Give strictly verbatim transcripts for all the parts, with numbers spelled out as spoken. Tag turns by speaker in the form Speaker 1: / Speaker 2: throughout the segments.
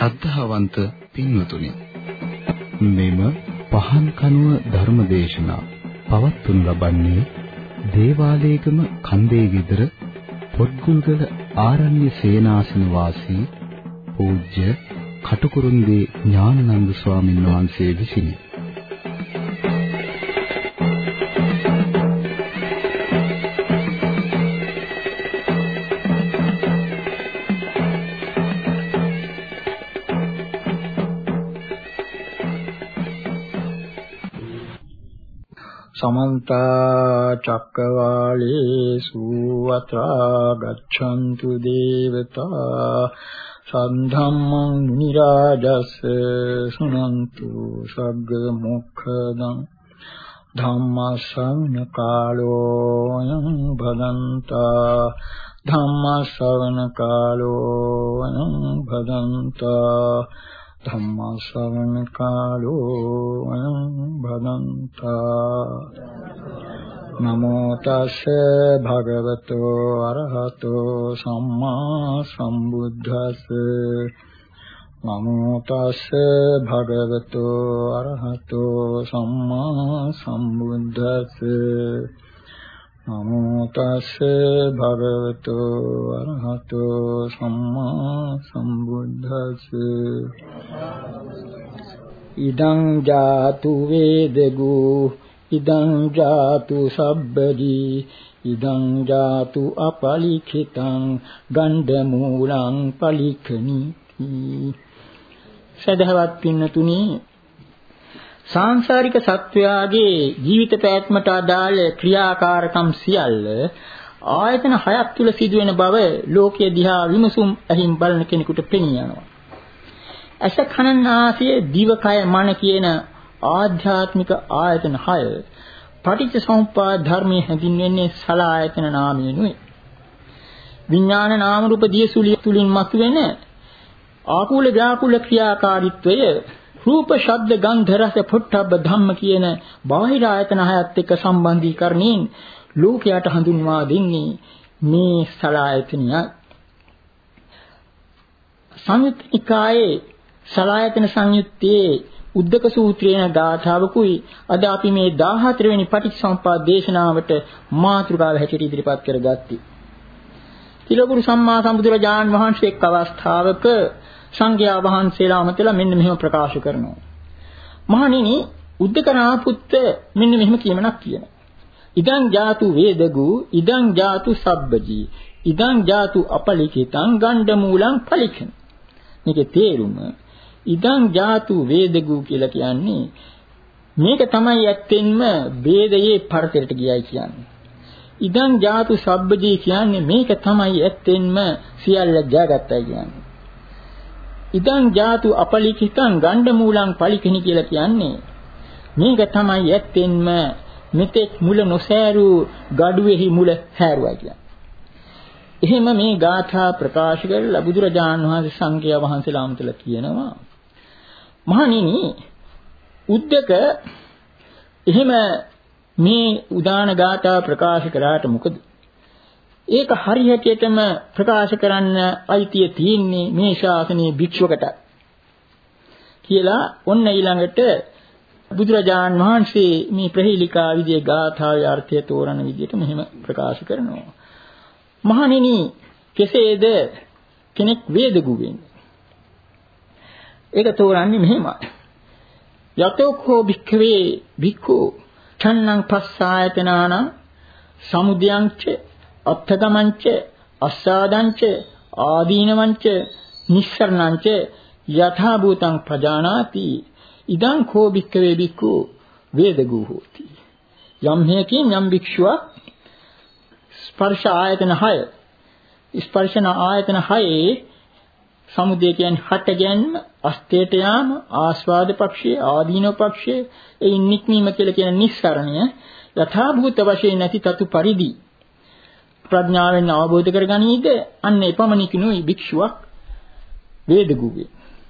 Speaker 1: ශ්‍රද්ධාවන්ත පින්වතුනි, මෙම පහන් කනුව ධර්මදේශනා පවත්වනු ලබන්නේ දේවාලේගම කන්දේ විදර පොත්ගුල්ගල ආරණ්‍ය සේනාසන වාසී පූජ්‍ය කටුකුරුන්දී ඥානනන්ද ස්වාමීන් වහන්සේ විසිනි.
Speaker 2: समन्ता चक्रवालेषु अत्रा गच्छन्तु देवता सद्धम्मं मुनिराजस्य शृण्वन्तु सग्गमुखदं धम्मश्रवण कालो अयं भदन्ता धम्मश्रवण कालो अयं भदन्ता धम्मश्रवण कालो अयं भदन्ता नमो तस्से भगवतो अरहतो सम्मा सम्बुद्धस्से नमो तस्से भगवतो अरहतो सम्मा सम्बुद्धस्से नमो तस्से भगवतो अरहतो सम्मा सम्बुद्धस्से इदं जातु वेदगु इदं जातु सब्बदी इदं जातु अपलिखितं गंधमूलं पलिखनीति. සදහවත් පින්නතුනි, සාංශාරික සත්වයාගේ ජීවිත පැවැත්මට අදාළ ක්‍රියාකාරකම් සියල්ල ආයතන හයක් තුල සිදුවෙන බව ලෝකයේ දිහා විමසුම් ඇහිම් බලන කෙනෙකුට පෙනී යනවා. ඇස කන නාසය දිව කය මන කියන ආධ්‍යාත්මික ආයතන හය පටිච්චසමුප්පාද ධර්මයේ හැඳින්වෙන්නේ සලආයතන නාමයෙන්ුයි. විඥාන නාම රූප දියසුලිය තුලින් මතුවෙන ආකූල ව්‍යාකූල ක්‍රියාකාරීත්වය රූප ශබ්ද ගන්ධ රස පොට්ටබ්බ ධම්ම කියන බාහිර ආයතන හයත් එක්ක සම්බන්ධීකරණයෙන් ලෝකයට හඳුන්වා දෙන්නේ මේ සලආයතනය. සංයුත් නිකායේ සලආයතන සංයුත්තේ උද්දක සූත්‍රයේ ගාථාවකුයි අද අපි මේ දාහතර වෙනි පටිච්චසමුප්පාද දේශනාවට මාතෘකාව හැටියට ඉදිරිපත් කරගත්තී. තිලෝගුරු සම්මා සම්බුදුරජාන් වහන්සේ එක් අවස්ථාවක සංඝයා වහන්සේලා අමතලා මෙන්න මෙහෙම ප්‍රකාශ කරනවා. මහණෙනි, උද්දක නාපුත්ත මෙන්න මෙහෙම කියමනක් කියනවා. ඉදං ජාතු වේදගු ඉදං ජාතු සබ්බජී ඉදං ජාතු අපලිකිතං ගණ්ඩ මූලං පලිකන. මේකේ තේරුම ඉදං ජාතු වේදගු කියලා කියන්නේ මේක තමයි ඇත්තෙන්ම වේදයේ පරතරට ගියයි කියන්නේ. ඉදං ජාතු සබ්බජී කියන්නේ මේක තමයි ඇත්තෙන්ම සියල්ල ජයගත්තයි කියන්නේ. ඉදං ජාතු අපලිකිතං ගණ්ඩ මූලං පලිකනි කියලා කියන්නේ මේක තමයි ඇත්තෙන්ම මෙතෙක් මුල නොසෑරු gadu-එහි මුල හැරුවා කියන්නේ. එහෙම මේ ගාථා ප්‍රකාශ කරලා බුදුරජාණන් වහන්සේ සංඝයා වහන්සේලා අමතලා කියනවා, මහණෙනි, උද්දක එහෙම මේ උදාන ගාථා ප්‍රකාශ කරාට මොකද? ඒක හරියටම ප්‍රකාශ කරන්න අයිතිය තියෙන්නේ මේ ශාසනයේ භික්ෂුවකට කියලා ඔන්න ඊළඟට බුදුරජාණන් වහන්සේ මේ ප්‍රහේලිකා විදියේ ගාථාවේ අර්ථය තෝරන විදියට මෙහෙම ප්‍රකාශ කරනවා. මහණෙනි, කෙසේද කෙනෙක් වේදගු වෙන්නේ? ඒක තෝරන්නේ මෙහෙමයි. යතෝකෝ භික්ඛවේ භික්ඛු ඡන්නං පස්සායතනාන සමුදයංච අත්තගමංච අස්සාදංච ආදීනවංච නිස්සරණංච යථා භූතං ප්‍රජානාති ඉදං කෝ භික්ඛවේ භික්ඛු වේදගු හෝති. යම් හේකින් යම් භික්ෂුවක් ස්පර්ශ ආයතන හය ස්පර්ශන ආයතන හයේ සමුදය කියන්නේ හට ගැනීම, අස්තේට යාම, ආස්වාද පක්ෂයේ, ආදීනව පක්ෂයේ, ඒ නික්මීම කියලා කියන නිස්සරණය යථා භූත වශයෙන් නැති තතු පරිදි ප්‍රඥාවෙන් අවබෝධ කරගනීද අන්න එපමණකිනුයි භික්ෂුවක් වේදගු වේ.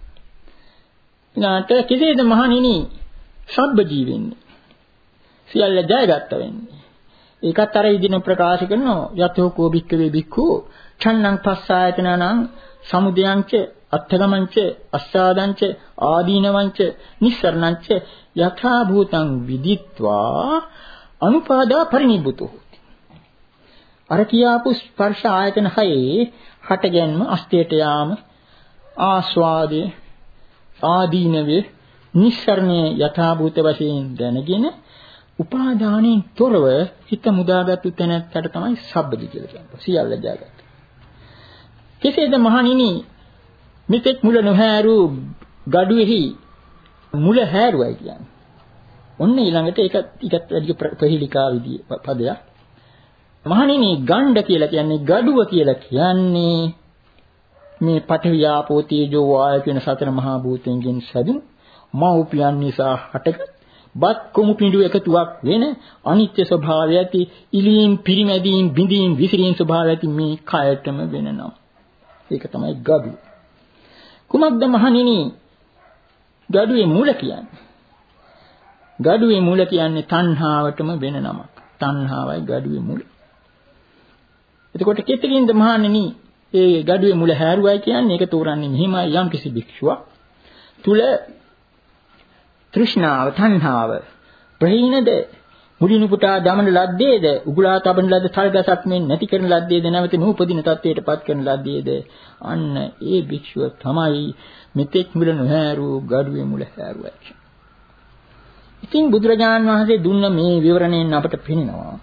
Speaker 2: ඊළාට කෙසේද මහණෙනි සබ්බ ජීවෙන්නේ? සියල්ල ජයගත්ත වෙන්නේ. ඒකත් අර ඉදින ප්‍රකාශ කරනවා යතෝ කෝ භික්ඛවේ භික්ඛු ඡන්නං පස්සායතනං සමුදයංච අත්ථගමංච අස්සාදංච ආදීනවංච නිස්සරණංච යථා භූතං විදිත්වා අනුපාදා පරිනිබ්බුතෝ. අර කියාපු ස්පර්ශ ආයතන හයේ හටගැන්ම අස්තයට යාම ආස්වාදයේ ආදීනවේ නිස්සරණයේ යථා භූත වශයෙන් දැනගෙන උපාදානයෙන් තොරව හිත මුදාගත්තු තැනකට තමයි සබ්බදි කියලා කියන්නේ. සියල්ල ජාගත. කෙසේද මහණෙනි මෙතෙක් මුල නොහැරු gadu-එහි මුල හැරුවයි කියන්නේ. ඔන්න ඊළඟට ඒක ටිකක් වැඩි ප්‍රහේලිකා විදිය පදයක්. මහණෙනි ගණ්ඩ කියලා කියන්නේ gaduව කියලා කියන්නේ මේ පඨවි ආපෝ තේජෝ වායු කියන සතර මහා භූතයන්ගෙන් සැදුණු මෞපියන් නිසා හටගත් බත් කුමු පිඬු එකතුවක් වෙන අනිත්‍ය ස්වභාවය ඇති ඉලීම් පිරිමැදීම් බිඳීම් විසිරීම් ස්වභාවය ඇති මේ කයටම වෙන නම. ඒක තමයි gadu. කුමක්ද මහණෙනි gaduවේ මූල කියන්නේ? gaduවේ මූල කියන්නේ තණ්හාවටම වෙන නමක්. තණ්හාවයි gaduවේ මූල. එතකොට කෙතකින්ද මහණෙනි ඒ gaduවේ මූල හැරුවයි කියන්නේ? ඒක තෝරන්නේ මෙහිමයි. යම් කිසි භික්ෂුවක් තුල තෘෂ්ණාව තණ්හාව ප්‍රහීනද මුලිනු පුටා දමන ලද්දේද උගුලා තබන ලද්ද තල්ගසක් මෙන් නැති කරන ලද්දේද නැවත නූපදින තත්වයටපත් කරන ලද්දේද අන්න ඒ භික්ෂුව තමයි මෙතෙක් මුල නොහැරු gaduවේ මුල හැරුවා. ඉතින් බුදුරජාණන් වහන්සේ දුන්න මේ විවරණයෙන් අපට පෙනෙනවා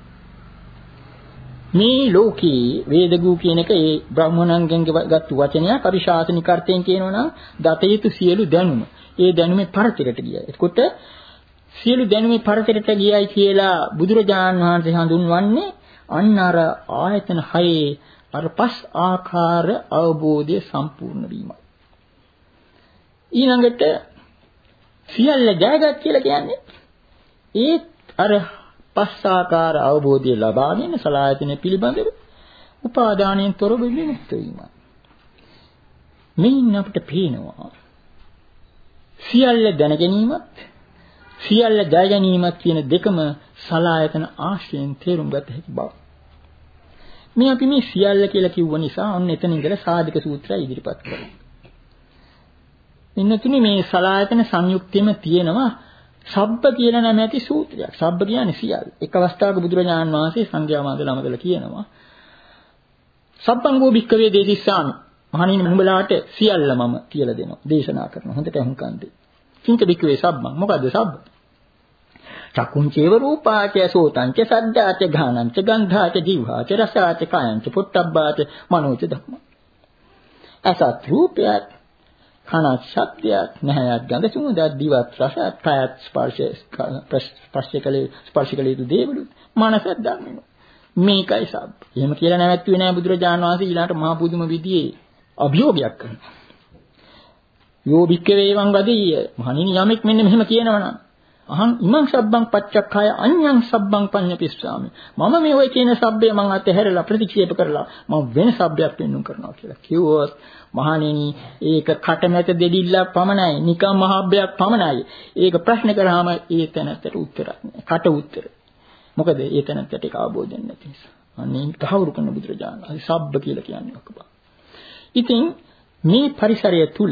Speaker 2: මේ ලෝකේ වේදගු කියන එක ඒ බ්‍රාහ්මණයන්ගෙන් ගත්ත වචනයක්. අපි ශාසනික අර්ථයෙන් කියනවා නම් දතේතු සියලු දැනුම. ඒ දැනුමේ පරතරයට ගියයි. එතකොට සියලු දැනුමේ පරතරයට ගියයි කියලා බුදුරජාණන් වහන්සේ හඳුන්වන්නේ අන්න අර ආයතන හයේ අර පස් ආකාර අවබෝධය සම්පූර්ණ වීමයි. ඊළඟට සියල්ල ජයගත් කියලා කියන්නේ ඒ අර පස් ආකාර අවබෝධය ලබාගෙන සලආයතන පිළිබඳව උපාදානයෙන් තොරව විමුක්ත වීමයි. මේන් අපිට පේනවා සියල්ල දැන ගැනීමත් සියල්ල ජය ගැනීමත් කියන දෙකම සලආයතන ආශ්‍රයෙන් තේරුම් ගත හැකි බව. මේ අපි මේ සියල්ල කියලා කිව්ව නිසා ඔන්න එතන ඉඳලා සාධක සූත්‍රය ඉදිරිපත් කරනවා. ඉන්නතුනේ මේ සලආයතන සංයුක්තෙම තියෙනවා සබ්බ කියලා නම ඇති සූත්‍රයක්. සබ්බ කියන්නේ සියල්ල. එක් අවස්ථාවක බුදුරජාණන් වහන්සේ සංඝයා මහදලමදල කියනවා සබ්බංගෝ භික්ඛවේ දේතිස්සාමි. මහණෙනි නුඹලාට සියල්ල මම කියලා දෙනවා. දේශනා කරනවා. හොඳට අහුම්කන් දෙන්න. චින්ත භික්ඛවේ සබ්බං. මොකද්ද සබ්බ? චක්කුංචේව රූපාච සෝතංච සද්දාච ඝානංච ගන්ධාච ජීවහාච රසාච කායංච පොට්ටබ්බාච මනෝච ධම්ම. අසත් රූපයත් කනත් ශබ්දයක් නැහැයත් ගඳ සුවඳක් දිවත් රසත් කායත් ස්පර්ශය ස්පර්ශකලේ ස්පර්ශකලේ දේවලුත් මනසත් ධම්මිනු. මේකයි සබ්බ. එහෙම කියලා නැවැත්තුවේ නෑ බුදුරජාණන් වහන්සේ ඊළාට මහා පුදුම විදියේ අභියෝගයක් කරනවා. යෝ භික්ඛවේ වං වදීය. මහණෙනි යමෙක් මෙන්න මෙහෙම කියනවනම් අහං ඉමං සබ්බං පච්චක්ඛාය අඤ්ඤං සබ්බං පඤ්ඤපිස්සාමි. මම මේ ඔය කියන සබ්බේ මං අතහැරලා ප්‍රතික්ෂේප කරලා මම වෙන සබ්බයක් පෙන්වන්න කරනවා කියලා කිව්වොත් මහණෙනි ඒක කටමැත දෙඩිල්ලක් පමණයි. නිකම් මහබ්බයක් පමණයි. ඒක ප්‍රශ්න කරාම ඒ තැනට උත්තරයක් නෑ. කට උත්තර. මොකද ඒ තැනට ඒක අවබෝධ වෙන්නේ නැති නිසා. අනේ තහවුරු කරන බුදුරජාණන් වහන්සේ සබ්බ කියලා කියන්නේ ඔකපා. ඉතින් මේ පරිසරය තුල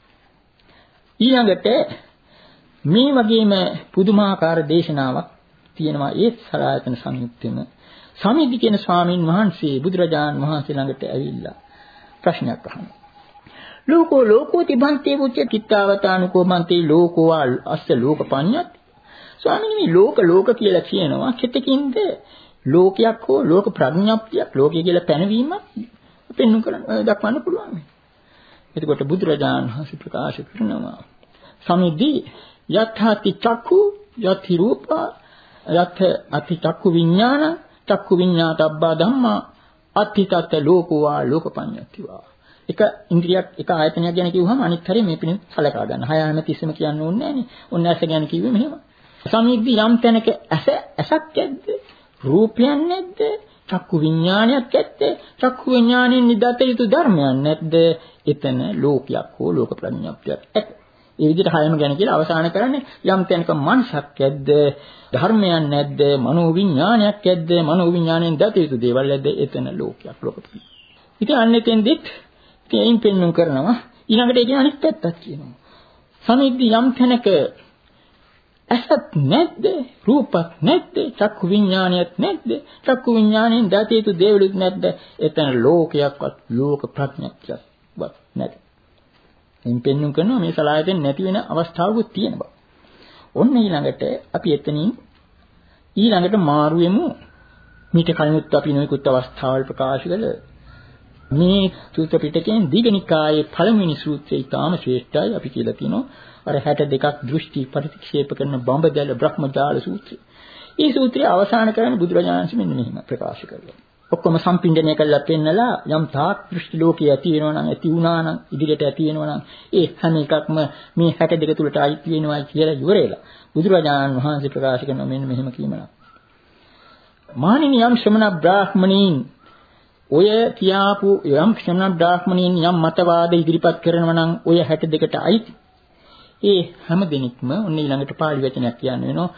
Speaker 2: ඊළඟට මේ වගේම පුදුමාකාර දේශනාවක් තියෙනවා ඒ සලආයතන සංයුක්තෙම. සමිද්දි කියන ස්වාමීන් වහන්සේ බුදුරජාණන් වහන්සේ ළඟට ඇවිල්ලා ප්‍රශ්නයක් අහනවා. ලෝකෝ ලෝකෝති භන්තේ උච්ච කිත්තාවතානුකෝ භන්තේ ලෝකෝ අස්ස ලෝකපඤ්ඤත්. ස්වාමීනි මේ ලෝක ලෝක කියලා කියනවා කෙතකින්ද ලෝකයක් හෝ ලෝක ප්‍රඥාප්තියක් ලෝකය කියලා පැනවීමක් පෙන්වන්න කරන්න දක්වන්න පුළුවන්. එතකොට බුදුරජාණන් වහන්සේ ප්‍රකාශ කරනවා සමිද්දි යත්ථාති චක්ඛු යත්ථි රූපා යත්ථ අති චක්ඛු විඥාන චක්ඛු විඥාතබ්බා ධම්මා අත්ථි තත් ලෝකෝ වා ලෝකපඤ්ඤති වා. එක ඉන්ද්‍රියක් එක ආයතනයක් ගැන කිව්වහම අනිත් හැරේ මේ පිණිස සලකා ගන්න. හය හැම තිස්සෙම කියන්න ඕනේ නෑනේ. ඔන්න ඇස ගැන කිව්වේ මෙහෙම. සමිද්දි යම් තැනක ඇස ඇසක් ඇද්ද? රූපයක් නැද්ද? චක්කු විඥානයක් ඇද්ද? චක්කු විඥාණයෙන් නිදත යුතු ධර්මයක් නැද්ද? එතන ලෝකයක් හෝ ලෝක ප්‍රඥාප්තියක් ඇත. ඒ විදිහට හයම ගැන කියලා අවසාන කරන්නේ යම් තැනක මනසක් ඇද්ද? ධර්මයක් නැද්ද? මනෝ විඥානයක් ඇද්ද? මනෝ විඥාණයෙන් දත යුතු දේවල් ඇද්ද? එතන ලෝකයක් ලෝක ප්‍රඥා. ඉතින් අන්න එතෙන්දිත් තේින් පෙන්වන්න කරනවා ඊළඟට ඒක අනිත් පැත්තක් කියනවා. සමිද්දී යම් තැනක ඇසත් නැද්ද? රූපත් නැද්ද? චක්කු විඥානයත් නැද්ද? චක්කු විඥාණයෙන් දතේතු දේවලුත් නැද්ද? එතන ලෝකයක්වත් ලෝක ප්‍රඥාක්වත් නැත. එයින් පෙන්වුම් කරනවා මේ සලආයතන නැති වෙන අවස්ථාවකුත් තියෙන බව. ඔන්න ඊළඟට අපි එතනින් ඊළඟට මාරු වෙමු. මීට කලිනුත් අපි නොයෙකුත් අවස්ථාවල් ප්‍රකාශ කළ මේ සූත්‍ර පිටකයෙන් දීඝනිකායේ පළමුවෙනි සූත්‍රය ඊටාම ශ්‍රේෂ්ඨයි. අපි කියලා තියෙනවා අර හැට දෙකක් දෘෂ්ටි ප්‍රතික්ෂේප කරන බඹදැල බ්‍රහ්මජාල සූත්‍රය. මේ සූත්‍රය අවසන් කරන්නේ බුදුරජාණන් වහන්සේ මෙන්න මෙහිම ප්‍රකාශ කරලා. ඔක්කොම සම්පින්ඩණය කරලා පෙන්නලා යම් තාක් දෘෂ්ටි ලෝකයේ ඇති වෙනවා නම් ඇති වුණා නම් ඉදිරියට ඇති වෙනවා නම් ඒ හැම එකක්ම මේ හැට දෙක තුලට අයිති වෙනවා කියලා ඉවරේලා. බුදුරජාණන් වහන්සේ ප්‍රකාශ කරන මෙන්න මෙහෙම කියමනක්. මානිනී යම් ශ්‍රමණ බ්‍රාහ්මණීන් ඔය කියාපු යම් ශ්‍රමණ බ්‍රාහ්මණීන් යම් මතවාද ඉදිරිපත් කරනවා නම් ඔය හැට දෙකට අයිති. ඒ හැම දෙනෙක්ම ඔන්න ඊළඟට පාළි වචනයක් කියන්න වෙනවා.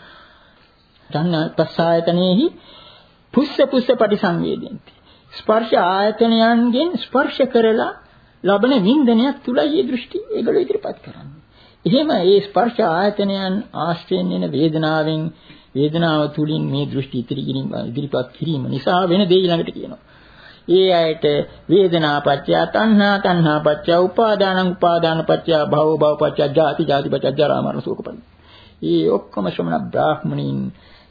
Speaker 2: තණ්හා පස්සායතනෙහි පුස්ස පුස්ස පරිසංවේදෙන්ති. ස්පර්ශ ආයතනයන්ගෙන් ස්පර්ශ කරලා ලබන වින්දනයක් තුලයි මේ දෘෂ්ටි ඒගොල්ලෝ ඉදිරිපත් කරන්නේ. එහෙම ඒ ස්පර්ශ ආයතනයන් ආශ්‍රයෙන් එන වේදනාවෙන් වේදනාව තුලින් මේ දෘෂ්ටි ඉදිරි කිරීම ඉදිරිපත් කිරීම නිසා වෙන දේ ඊළඟට කියනවා. ඒ ඇයට වේදනාපච්චය තණ්හා තණ්හාපච්චය උපාදානං උපාදානපච්චය භව භවපච්චය ජාති ජාතිපච්චය ජරා මරණ ශෝක පරිදේ. ඒ ඔක්කොම ශ්‍රමණ බ්‍රාහ්මණීන්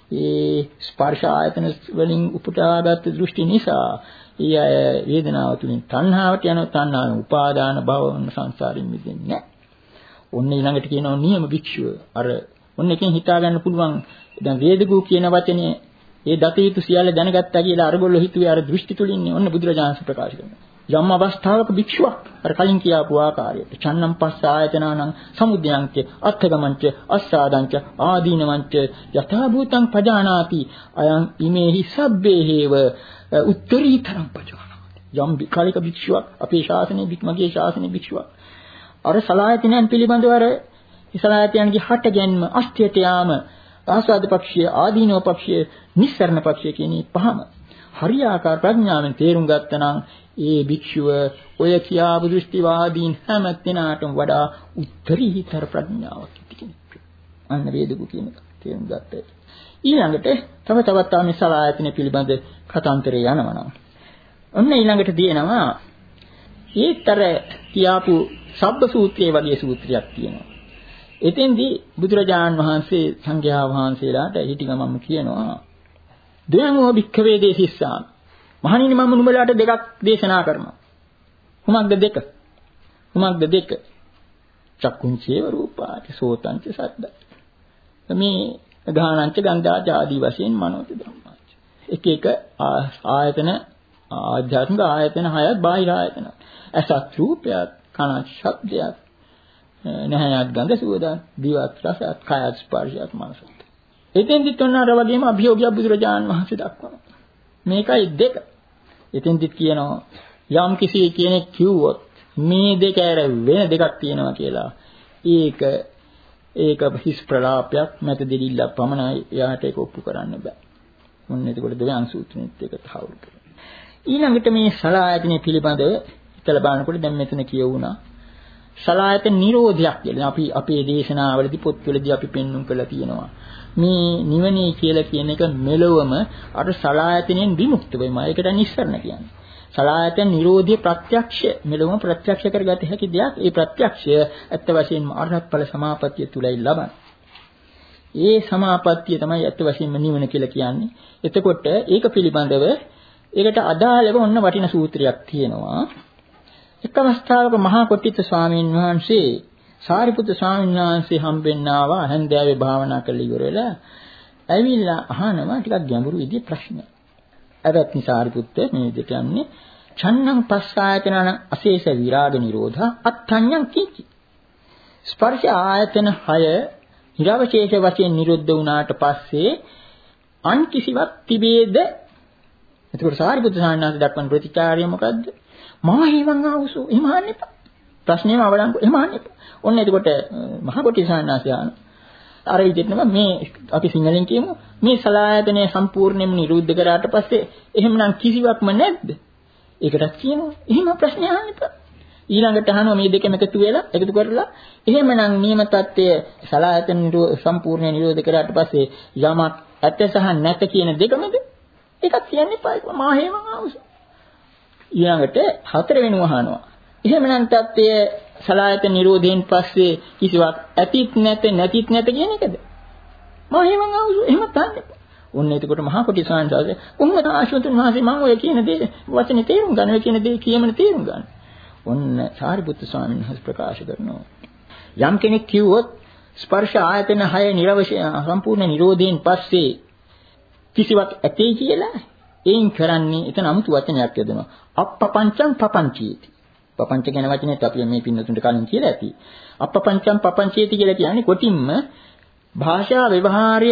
Speaker 2: ඒ ස්පර්ශ ආයතන වලින් උපුටාගත් දෘෂ්ටි නිසා ඒ අය වේදනාව තුලින් තණ්හාවට යනවා. තණ්හාන උපාදාන භවන සංසාරින් මිදෙන්නේ නැහැ. ඔන්න ඊළඟට කියනවා නියම භික්ෂුව. අර ඔන්න එකෙන් හිතා ගන්න පුළුවන් දැන් වේදගු කියන වචනේ ඒ දතීතු සියල්ල දැනගත්තා කියලා අරගොල්ලෝ හිතුවේ අර දෘෂ්ටි තුලින්නේ. ඔන්න බුදුරජාණන් ප්‍රකාශ කරනවා. යම් අවස්ථාවක භික්ෂුවක් අර කලින් කියාපු ආකාරයට චන්නම් පස්ස ආයතනානං සමුද්දයන්ච අත්ථගමංච අස්සාදංච ආදීනවංච යථා භූතං පජානාති අයං ඉමේහි සබ්බේ හේව උත්තරීතරං පජානාති. යම් කාලික භික්ෂුවක් අපේ ශාසනයේ භික්මගේ ශාසනයේ භික්ෂුවක් අර සලායතනයන් පිළිබඳව අර සලායතනයන්ගේ හටගැන්ම අස්ත්‍යයට යාම ආස්වාද පක්ෂය ආදීනව පක්ෂය නිස්සරණ පක්ෂය කියන පහම හරියාකාර ප්‍රඥාවෙන් තේරුම් ගත්තනම් ඒ භික්ෂුව ඔය කියාපු දෘෂ්ටිවාදීන් හැම දිනාටම වඩා උත්තරීතර ප්‍රඥාවක් ඇති කෙනෙක්. අන්න වේදගු කියන එක තේරුම් ගත්තා. ඊළඟට තව තවත් ආ මේ සලායතන පිළිබඳ කතාන්තරය යනවා නම් ඔන්න ඊළඟට දිනනවා ඒතර කියාපු සබ්බ සූත්‍රයේ වගේ සූත්‍රයක් තියෙනවා. එතෙන්දී බුදුරජාණන් වහන්සේ සංඝයා වහන්සේලාට හිටි ගමම කියනවා දෙයන්ෝ භික්ඛවේ දේශිස්සාම මහණෙනි මම නුඹලාට දෙකක් දේශනා කරනවා. කුමක්ද දෙක? කුමක්ද දෙක? චක්කුංචේව රූපාච සෝතංච සද්දා. මේ ගානංච ගන්ධාච ආදී වශයෙන් මනෝති ධම්මාච. එක එක ආයතන ආධ්‍යාත්මික ආයතන හයත් බාහිර ආයතන. අසත් රූපයත් කනත් ශබ්දයත් නැහැයත් ගඳ සුවඳත් දිවත් රසත් කයත් ස්පර්ශයත් මනසත්. එතෙන්දිත් ඔන්න අර වගේම අභියෝගයක් බුදුරජාණන් වහන්සේ දක්වනවා. මේකයි දෙක. එතෙන්දිත් කියනවා යම් කිසි කෙනෙක් කිව්වොත් මේ දෙක ඇර වෙන දෙකක් තියෙනවා කියලා. ඒක ඒක හිස් ප්‍රලාපයක් මත දෙලිල්ලක් පමණයි. එයාට ඒක ඔප්පු කරන්න බෑ. මොන්නේ එතකොට දෙවියන් සූත්‍රෙත් ඒක තහවුරු කරනවා. ඊළඟට මේ සලායතනෙ පිළිබඳව හිතලා බලනකොට දැන් මෙතන කියවුණා සලායතන නිරෝධයක් කියලා. අපි අපේ දේශනාවලදී පොත්වලදී අපි පෙන්වුම් කරලා තියෙනවා. මේ නිවනේ කියලා කියන එක මෙලොවම අර සලායතනෙන් විමුක්ත වෙම. ඒකට නිස්සරණ කියන්නේ. සලායතන නිරෝධිය ප්‍රත්‍යක්ෂ මෙලොවම ප්‍රත්‍යක්ෂ කරගත හැකි දෙයක්. ඒ ප්‍රත්‍යක්ෂය ඇත්ත වශයෙන්ම අරහත් ඵල සමාපත්තිය තුලයි ලබන්නේ. ඒ සමාපත්තිය තමයි ඇත්ත වශයෙන්ම නිවන කියලා කියන්නේ. එතකොට ඒක පිළිබඳව ඒකට අදාළව ඔන්න වටින සූත්‍රයක් තියෙනවා. එක් අවස්ථාවක මහා කොට්ටිත ස්වාමීන් වහන්සේ සාරිපුත්‍ර ස්වාමීන් වහන්සේ හම්බෙන්න ආවා. හන්දෑවේ භාවනා කරලා ඉවර වෙලා ඇවිල්ලා අහනවා ටිකක් ගැඹුරු විදිහේ ප්‍රශ්නයක්. අවත්නි සාරිපුත්‍ර මේ විදිහට යන්නේ චන්නං පස්සායතනන අශේෂ විරාග නිරෝධා අත්ඤ්ඤං කිචි. ස්පර්ශ ආයතන හය නිරවශේෂ වශයෙන් නිරුද්ධ වුණාට පස්සේ අන් කිසිවක් තිබේද? එතකොට සාරිපුත්‍ර ස්වාමීන් වහන්සේ දක්වන ප්‍රතිචාරය මොකද්ද? මා හේවං ආවසෝ එහෙම අහන්න එපා. ප්‍රශ්නේම අවලංගු එහෙම අහන්න එපා. ඔන්න එතකොට මහා කොටිසානාසය අර විදිහටම මේ අපි සිංහලෙන් කියමු මේ සලායතනය සම්පූර්ණයෙන්ම නිරුද්ධ කරාට පස්සේ එහෙමනම් කිසිවක්ම නැද්ද? ඒකටත් කියනවා එහෙම ප්‍රශ්න අහන්න එපා. ඊළඟට අහනවා මේ දෙකම එකතු වෙලා එකතු කරලා එහෙමනම් නියම தත්ත්වය සලායතන සම්පූර්ණ නිරෝධ කරාට පස්සේ යමක් ඇත සහ නැත කියන දෙකමද එකක් කියන්නේ පායි මා හේමං ආවුස. ඊළඟට හතර වෙනුව අහනවා. එහෙමනම් தත්ත්වය සලායතන නිරෝධයෙන් පස්සේ කිසිවක් ඇතිත් නැත නැතිත් නැත කියන එකද? මා හේමං ආවුස එහෙම තන්නේ. ඔන්න එතකොට මහා කොටි සාංශාවේ කොහොමද ආශ්‍රතුන් වහන්සේ මම ඔය කියන දේ වචනේ තේරුම් ගන්න ඔය කියන දේ කියමන තේරුම් ගන්න. ඔන්න සාරිපුත්තු ස්වාමීන් වහන්සේ ප්‍රකාශ කරනවා. යම් කෙනෙක් කිව්වොත් ස්පර්ශ ආයතන හය නිරවශ්‍ය සම්පූර්ණ නිරෝධයෙන් පස්සේ කිසිවක් ඇතේ කියලා එයින් කරන්නේ එතන 아무තු වචනයක් යදනවා. අප්පපංචං පපංචීති. පපංච කියන වචනේත් අපි මේ පින්නතුන්ට කලින් කියලා ඇති. අප්පපංචං පපංචීති කියලා කියන්නේ කොටින්ම භාෂා ව්‍යවහාරය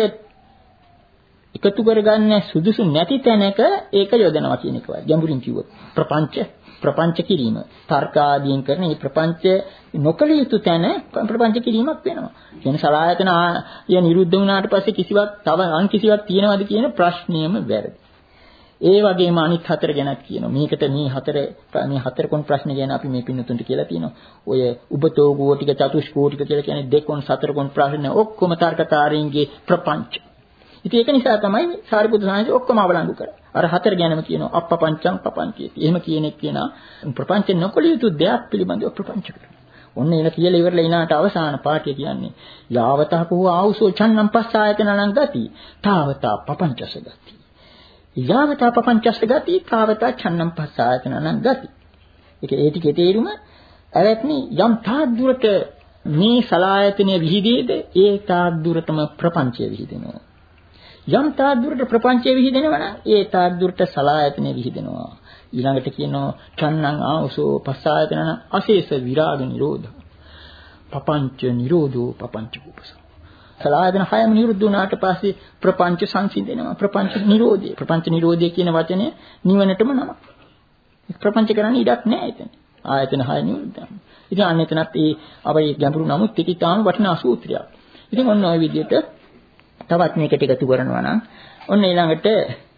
Speaker 2: එකතු කරගන්න සුදුසු නැති තැනක ඒක යොදනවා කියන එකයි. ගැඹුරින් කිව්වොත් ප්‍රපංච ප්‍රපංච කිරීම තර්ක ආදීන් කරන මේ ප්‍රපංච නොකල යුතු තැන ප්‍රපංච කිරීමක් වෙනවා. කියන සලායතන ආය නිරුද්ධ වුණාට පස්සේ කිසිවක් තව අන් කිසිවක් තියෙනවද කියන ප්‍රශ්නයම වැරදි. ඒ වගේම අනිත් හතර ගැනත් කියනවා. මේකට මේ හතර මේ හතර කොන් ප්‍රශ්න ගැන අපි මේ පින්නතුන්ට කියලා තියෙනවා. ඔය උබතෝ ගෝටික චතුෂ්කෝටික කියලා කියන්නේ දෙකොන් සතර කොන් ප්‍රශ්න ඔක්කොම තර්කකාරීන්ගේ ප්‍රපංච. ඉතින් ඒක නිසා තමයි සාරිපුත්‍ර සාංශය ඔක්කොම අවලංගු කරන්නේ. අර හතර ගැනම කියනවා අප්පපංචං පපංචේති. එහෙම කියන එක කියනවා ප්‍රපංච නොකළ යුතු දෙයක් පිළිබඳව ප්‍රපංච කරනවා. ඔන්න එන කියලා ඉවරලා ඊනාට අවසාන පාඨය කියන්නේ යාවතහ කෝ ආවුසෝ චන්නම් පස්සායතනං ගති. තාවතා පපංචස ගති. යාවතා පපංචස ගති තාවතා චන්නම් පස්සායතනං ගති. ඒක ඒ ටිකේ තේරුම ඇවැත්නි යම් තාක් දුරට මේ සලායතනය විහිදේද ඒ තාක් දුරටම ප්‍රපංචය විහිදෙනවා. යම් තාක් දුරට ප්‍රපංචය විහිදෙනවා නම් ඒ තාක් දුරට සලායතනෙ විහිදෙනවා. ඊළඟට කියනවා චන්නං ආවසෝ පස්සායතනං අශේෂ විරාග නිරෝධ. පපංච නිරෝධෝ පපංච කුපස. සලායතන හයම නිරුද්ධ වුණාට පස්සේ ප්‍රපංච සංසිඳෙනවා. ප්‍රපංච නිරෝධය. ප්‍රපංච නිරෝධය කියන වචනේ නිවනටම නම. ප්‍රපංච කරන්නේ ඉඩක් නැහැ එතන. ආයතන හය නිරුද්ධ. ඉතින් අන්න එතනත් ඒ අපේ ගැඹුරු නමුත් ඒක තාම වටිනා සූත්‍රයක්. ඉතින් ඔන්න ඔය විදිහට තවත් මේකට එකතු කරනවා නම් ඔන්න ඊළඟට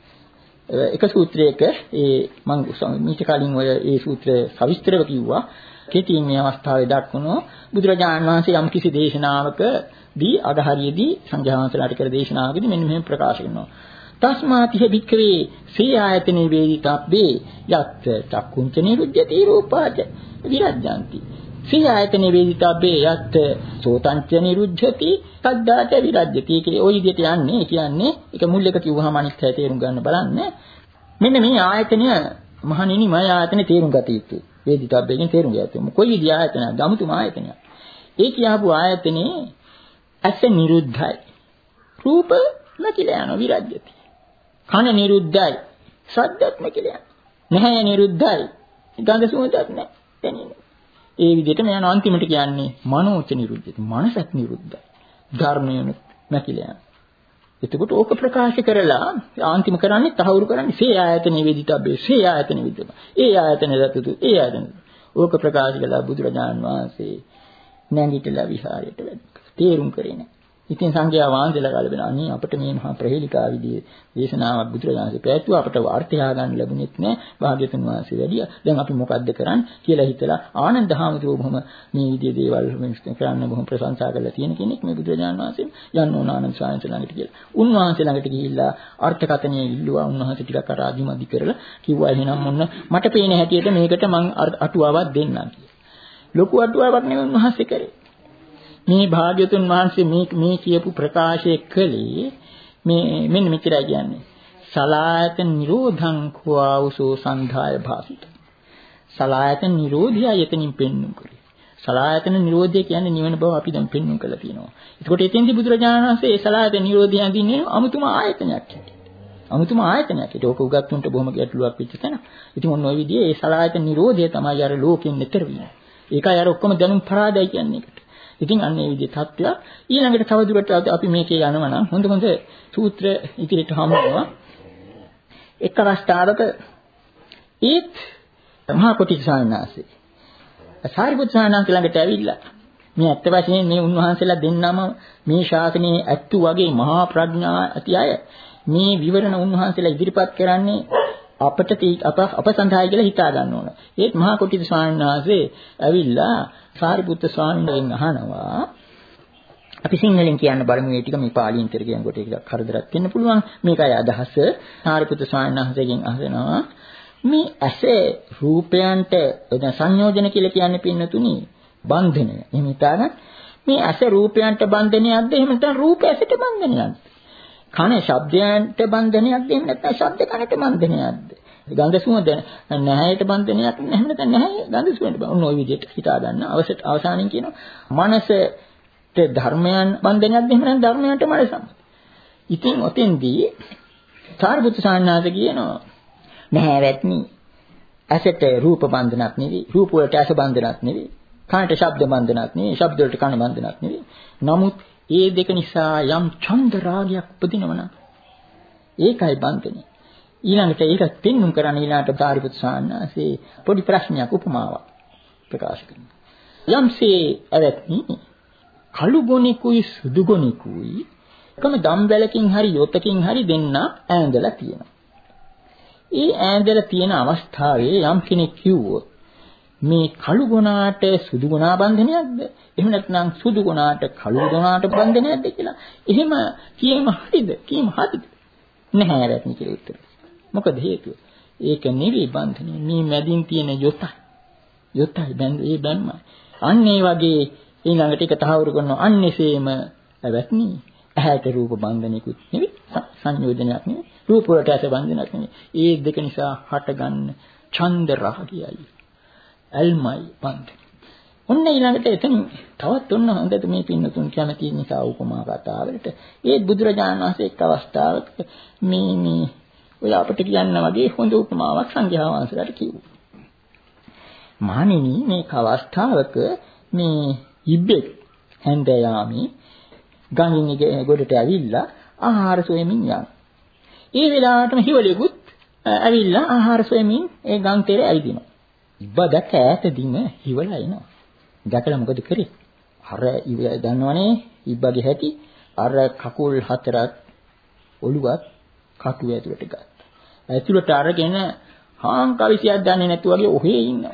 Speaker 2: එක සූත්‍රයක ඒ මම මීට කලින් ඔය ඒ සූත්‍රය සවිස්තරව කිව්වා කෙටියෙන් මේ අවස්ථාවේ දක්වනවා බුදුරජාණන් වහන්සේ යම් කිසි දේශනාවකදී අගහරියේදී සංඝයා වහන්සේලාට කර දේශනාවකදී මෙන්න මෙහෙම ප්‍රකාශ කරනවා තස්මාතිහ භික්ඛවේ සේ ආයතනේ වේදිතබ්බේ යත් චක්කුංච නිරුද්ධති රූපාච විරජ්ජಂತಿ සේ ආයතනේ වේදිතබ්බේ යත් සෝතංච නිරුද්ධති සද්දාච විරජ්‍යති. ඒකේ ওই විදිහට යන්නේ. කියන්නේ ඒක මුල් එක කිව්වහම අනිත් හැය තේරුම් ගන්න බලන්න. මෙන්න මේ ආයතනය මහණෙනි මය ආයතනේ තේරුම් ගත යුතුයි. වේදිතබ්බයෙන් තේරුම් ගත යුතුයි. කොයි විදිහ ආයතනයක්ද? අමුතුම ආයතනයක්. ඒ කියපු ආයතනේ ඇස නිරුද්ධයි. රූප නැතිලා යනවා විරජ්‍යති. කන නිරුද්ධයි. ශබ්දත් නැතිලා යනවා. නැහැ නිරුද්ධයි. ගඳ සුවඳත් නැහැ. දැනෙන්නේ. ඒ විදිහට මෙයන් අන්තිමට කියන්නේ මනෝච නිරුද්ධති. මනසත් නිරුද්ධයි. ධර්මයන් නැතිලා යනවා. එතකොට ඕක ප්‍රකාශ කරලා අන්තිම කරන්නේ තහවුරු කරන්නේ සේ ආයතනෙ වේදිතබ්බේ සේ ආයතනෙ විද්දම. ඒ ආයතනෙ දතුතු ඒ ආයතනෙ. ඕක ප්‍රකාශ කළා බුදුරජාණන් වහන්සේ නැගිටලා විහාරයට වැඩ. තේරුම් කරේ නැහැ. ඉතින් සංඝයා වහන්සේලා කලබල අනේ අපිට මේ මහා ප්‍රහේලිකා විදියේ දේශනාවක් බුදුරජාණන්සේ පැවැත්වුවා අපිට වාර්තය හොයාගන්න ලැබුණෙත් නෑ භාග්‍යතුන් වහන්සේ වැඩියා දැන් අපි මොකද්ද කරන්නේ කියලා හිතලා ආනන්ද හාමුදුරුවෝ බොහොම මේ විදියේ දේවල් කරන්න බොහොම ප්‍රශංසා කරලා තියෙන කෙනෙක් මේ බුදුරජාණන් වහන්සේ යන්න ඕන ආනන්ද ස්වාමීන් ළඟට කියලා. උන්වහන්සේ ළඟට ගිහිල්ලා අර්ථකථනය ඉල්ලුවා. උන්වහන්සේ ටිකක් අර ආදිමදි කරලා කිව්වා එහෙනම් මොන්න මට පේන හැටියට මේකට මං අටුවාවක් දෙන්නම් කියලා. ලොකු අටුවාවක් නෙවෙයි උන්වහන්සේ කරේ. මේ භාග්‍යතුන් වහන්සේ මේ මේ කියපු ප්‍රකාශය කළේ මේ මෙන්න මෙච්චරයි කියන්නේ සලායතන නිරෝධං කෝවසෝ සංධාය භාසිත සලායතන නිරෝධය යතනින් පෙන්වුම් කරේ සලායතන නිරෝධය කියන්නේ නිවන බව අපි දැන් පෙන්වුම් කරලා තියෙනවා. ඒකට එතෙන්දී බුදුරජාණන් වහන්සේ ඒ සලායතන නිරෝධය අඳින්නේ අමුතුම ආයතනයක් හැටියට. අමුතුම ආයතනයක්. ඒක ඕක උගත්තුන්ට බොහොම ගැටලුවක් වෙච්ච තැන. ඉතින් ඔන්න ඔය විදිහේ ඒ සලායතන නිරෝධය තමයි අර ලෝකෙන් ඈතර වීම. ඒකයි අර ඔක්කොම දැනුම් පරාදයි කියන්නේ ඒකට. ඉතින් අන්න ඒ විදිහේ තත්ත්වයක් ඊළඟට තව දුරට අපි මේකේ යනවා නම් හොඳ හොඳ සූත්‍ර ඉදිරියට හමු වෙනවා. එක් අවස්ථාවක ඒත් මහා කොටිසානාසේ සාරිපුත් සානාසේ ළඟට ඇවිල්ලා මේ ඇත්ත වශයෙන් මේ උන්වහන්සේලා දෙන්නම මේ ශාසනයේ ඇත්තු වගේ මහා ප්‍රඥා ඇති අය මේ විවරණ උන්වහන්සේලා ඉදිරිපත් කරන්නේ අපට අප අප සඳහායි කියලා හිතා ගන්න ඕන. ඒත් මහා කොටිද ස්වාමීන් වහන්සේ ඇවිල්ලා සාරිපුත්ත ස්වාමීන් වහන්සේගෙන් අහනවා අපි සිංහලෙන් කියන්න බලමු මේ ටික මේ පාලියෙන් තර කියනකොට ඒක කරදරයක් වෙන්න පුළුවන්. මේකයි අදහස. සාරිපුත්ත ස්වාමීන් වහන්සේගෙන් අහනවා මේ ඇසේ රූපයන්ට දැන් සංයෝජන කියලා කියන්නේ පින්නතුනි බන්ධනය. එහෙම හිතාගන්න මේ ඇස රූපයන්ට බන්ධනයක්ද එහෙම නැත්නම් රූප ඇසට බන්ධනයක්ද? කන ශබ්දයන්ට බන්ධනයක්ද එහෙම නැත්නම් ශබ්ද කනට බන්ධනයක්ද? ගන්ධ සුවඳ නැහැයට බන්ධනයක් නැහැ නැත්නම් නැහැ ගන්ධ සුවඳට. ඔන්න ওই විදිහට හිතා ගන්න. අවසට අවසානයේ කියනවා මනසට ධර්මයන් බන්ධනයක්ද එහෙම නැත්නම් ධර්මයන්ට මනසම. ඉතින් ඔතෙන්දී සාරිපුත්‍ර සාන්නාද කියනවා නැහැ වැත්නි. ඇසට රූප බන්ධනක් නෙවෙයි. රූප වලට ඇස බන්ධනක් නෙවෙයි. කනට ශබ්ද බන්ධනක් නෙවෙයි. ශබ්ද වලට කන බන්ධනක් නෙවෙයි. නමුත් ඒ දෙක නිසා යම් ඡන්ද රාගයක් උපදිනවනම් ඒකයි බන්ධනේ. ඊළඟට ඒක පෙන්눔 කරන්න ඊළාට සාරිපුත්‍ර සාන්නාසේ පොඩි ප්‍රශ්නයක් උපමාවක් ප්‍රකාශ කරනවා. යම්සේ අවත්නි කළු ගොනිකුයි සුදු ගොනිකුයි එකම දම්බැලකින් හරි යොතකින් හරි දෙන්න ඈඳලා තියෙනවා. ඒ ඈඳලා තියෙන අවස්ථාවේ යම් කෙනෙක් කිව්වොත් මේ කළු ගුණාට සුදු ගුණා බන්ධනයක්ද? එහෙම නැත්නම් සුදු ගුණාට කළු ගුණාට බන්ධනයක්ද කියලා. එහෙම කියීම හරිද? කියීම හරිද? නැහැ රැත්නි කියලා උත්තර. මොකද හේතුව? ඒක නෙවෙයි බන්ධනය. මේ මැදින් තියෙන යොතයි. යොතයි දැන් ඒ බැම්මයි. අන්න ඒ වගේ ඊළඟට ඒක තහවුරු කරනවා. අන්නේසේම රැත්නි ඇහැට රූප බන්ධනයකුත් නෙවෙයි. සංයෝජනයක් නෙවෙයි. රූප වලට ඇස බන්ධනයක් නෙවෙයි. ඒ දෙක නිසා හටගන්න ඡන්ද රාගයයි. අල්මයි බන්ධ. ඔන්න ඊළඟට එතන තවත් ඔන්න හොඳට මේ පින්නතුන් කැමති නිසා උපමා කතාවලට ඒ බුදුරජාණන් වහන්සේ එක් අවස්ථාවක මේ මේ ඔය අපිට කියන්න වගේ හොඳ උපමාවක් සංඝයා වහන්සේලාට කිව්වා. මහණෙනි මේක අවස්ථාවක මේ ඉබ්බෙක් හැන්දයාමි ගඟින් ගොඩට ඇවිල්ලා ආහාර සොයමින් යනවා. ඒ වෙලාවටම හිවලෙකුත් ඇවිල්ලා ආහාර සොයමින් ඒ ගම් තෙර ඇවිදිනවා. ඉබ්බා දැක්ක ඈතදීම හිවලා එනවා. දැකලා මොකද කරේ? අර දන්නවනේ ඉබ්බාගේ හැටි අර කකුල් හතරක් ඔළුවත් කටුව ඇතුලට ගත්තා. ඇතුලට අරගෙන හාන් කවිසියක් දන්නේ නැතු වගේ ඔහේ ඉන්නවා.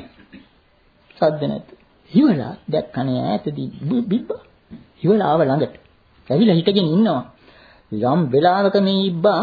Speaker 2: සද්ද නැතු. හිවලා දැක්කනේ ඈතදී බිබ්බා. හිවලා ආව ළඟට. ඇවිල්ලා හිටගෙන ඉන්නවා. යම් වෙලාවක මේ ඉබ්බා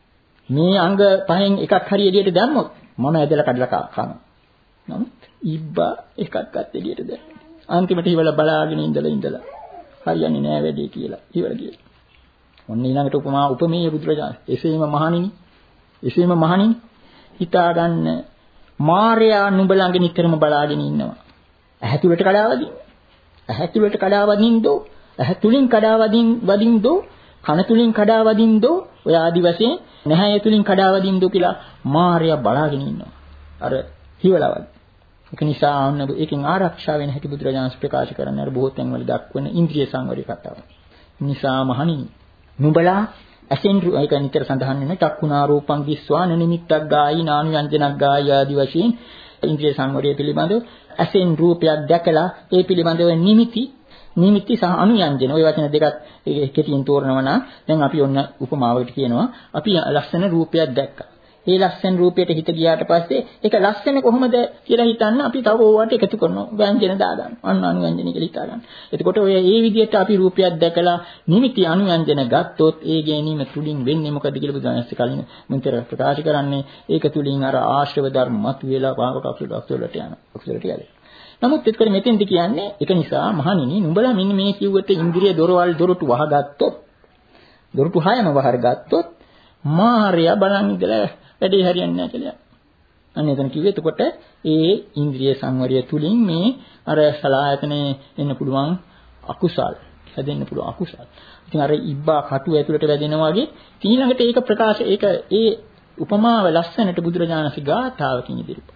Speaker 2: මේ අංග පහෙන් එකක් හරි එළියට දැම්මොත් මම ඇදලා කඩලා කනවා. නමුත් ඉබ්බා එකක්වත් එළියට දැම්මේ. අන්තිමට හිවලා බලාගෙන ඉඳලා ඉඳලා හරියන්නේ නෑ වැඩේ කියලා ඉවර ගියා. ඔන්න ඊළඟට උපමා උපමේය බුදුරජාණන්. එසේම මහණෙනි එසේම මහණෙනි හිතා ගන්න මාර්යා නුඹ ළඟ නිතරම බලාගෙන ඉන්නවා. ඇහැ තුලට කඩාවදින්න. ඇහැ තුලට කඩාවදින්නදෝ ඇහැ තුලින් කඩාවදින් වදින්නදෝ කන තුලින් කඩාවදින්නදෝ ඔය ආදි වශයෙන් නැහැ තුලින් කඩාවදින්නදෝ කියලා මාර්යා බලාගෙන ඉන්නවා. අර හිවලවල්. ඒක නිසා ආන්න ඒකෙන් ආරක්ෂා වෙන හැටි බුදුරජාණන් ප්‍රකාශ කරන්නේ අර බොහෝ තැන්වල දක්වන ඉන්ද්‍රිය සංවරය කතාව. නිසා මහණෙනි නුඹලා ඇසෙන් ඒක නිතර සඳහන් වෙන චක්කුණා රූපං දිස්වාන නිමිත්තක් ගායි නානුයන්ජනක් ගායි ආදි වශයෙන් ඉන්ද්‍රිය සංවරය පිළිබඳව ඇසෙන් රූපයක් දැකලා ඒ පිළිබඳව නිමිති නිමිති සහ අනුයන්ජන ওই වචන දෙකක් කෙටියෙන් තෝරනවා නම් දැන් අපි ඔන්න උපමාවකට කියනවා අපි ලස්සන රූපයක් දැක්කා. ඒ ලස්සන රූපයට හිත ගියාට පස්සේ ඒක ලස්සන කොහොමද කියලා හිතන්න අපි තව ඕවට එකතු කරනවා. ව්‍යංජන දාගන්න. අන්න අනුයන්ජන කියලා හිතා ගන්න. එතකොට ඔය ඒ විදිහට අපි රූපයක් දැකලා නිමිති අනුයන්ජන ගත්තොත් ඒ ගැනීම තුලින් වෙන්නේ මොකද කියලා බුදුන්සේ කලින් මෙතන ප්‍රකාශ කරන්නේ ඒක තුලින් අර ආශ්‍රව ධර්ම මත වේලා පාවක අක්ෂර අක්ෂරලට යන අක්ෂරට යන්නේ. නමුත් එතකොට මෙතෙන්ද කියන්නේ ඒක නිසා මහණෙනි නුඹලා මෙන්න මේ කිව්වට ඉන්ද්‍රිය දොරවල් දොරටු වහගත්තොත් දොරටු හයම වහරගත්තොත් මාර්යා බලන් ඉඳලා වැඩේ හරියන්නේ නැහැ කියලා. අන්න එතන කිව්වේ එතකොට ඒ ඉන්ද්‍රිය සංවරය තුලින් මේ අර සලායතනේ එන්න පුළුවන් අකුසල් හැදෙන්න පුළුවන් අකුසල්. ඉතින් අර ඉබ්බා කටු ඇතුළට වැදෙනවා වගේ ඊළඟට ඒක ප්‍රකාශ ඒක ඒ උපමාව ලස්සනට බුදුරජාණන්සේ ගාථාවකින් ඉදිරිපත්.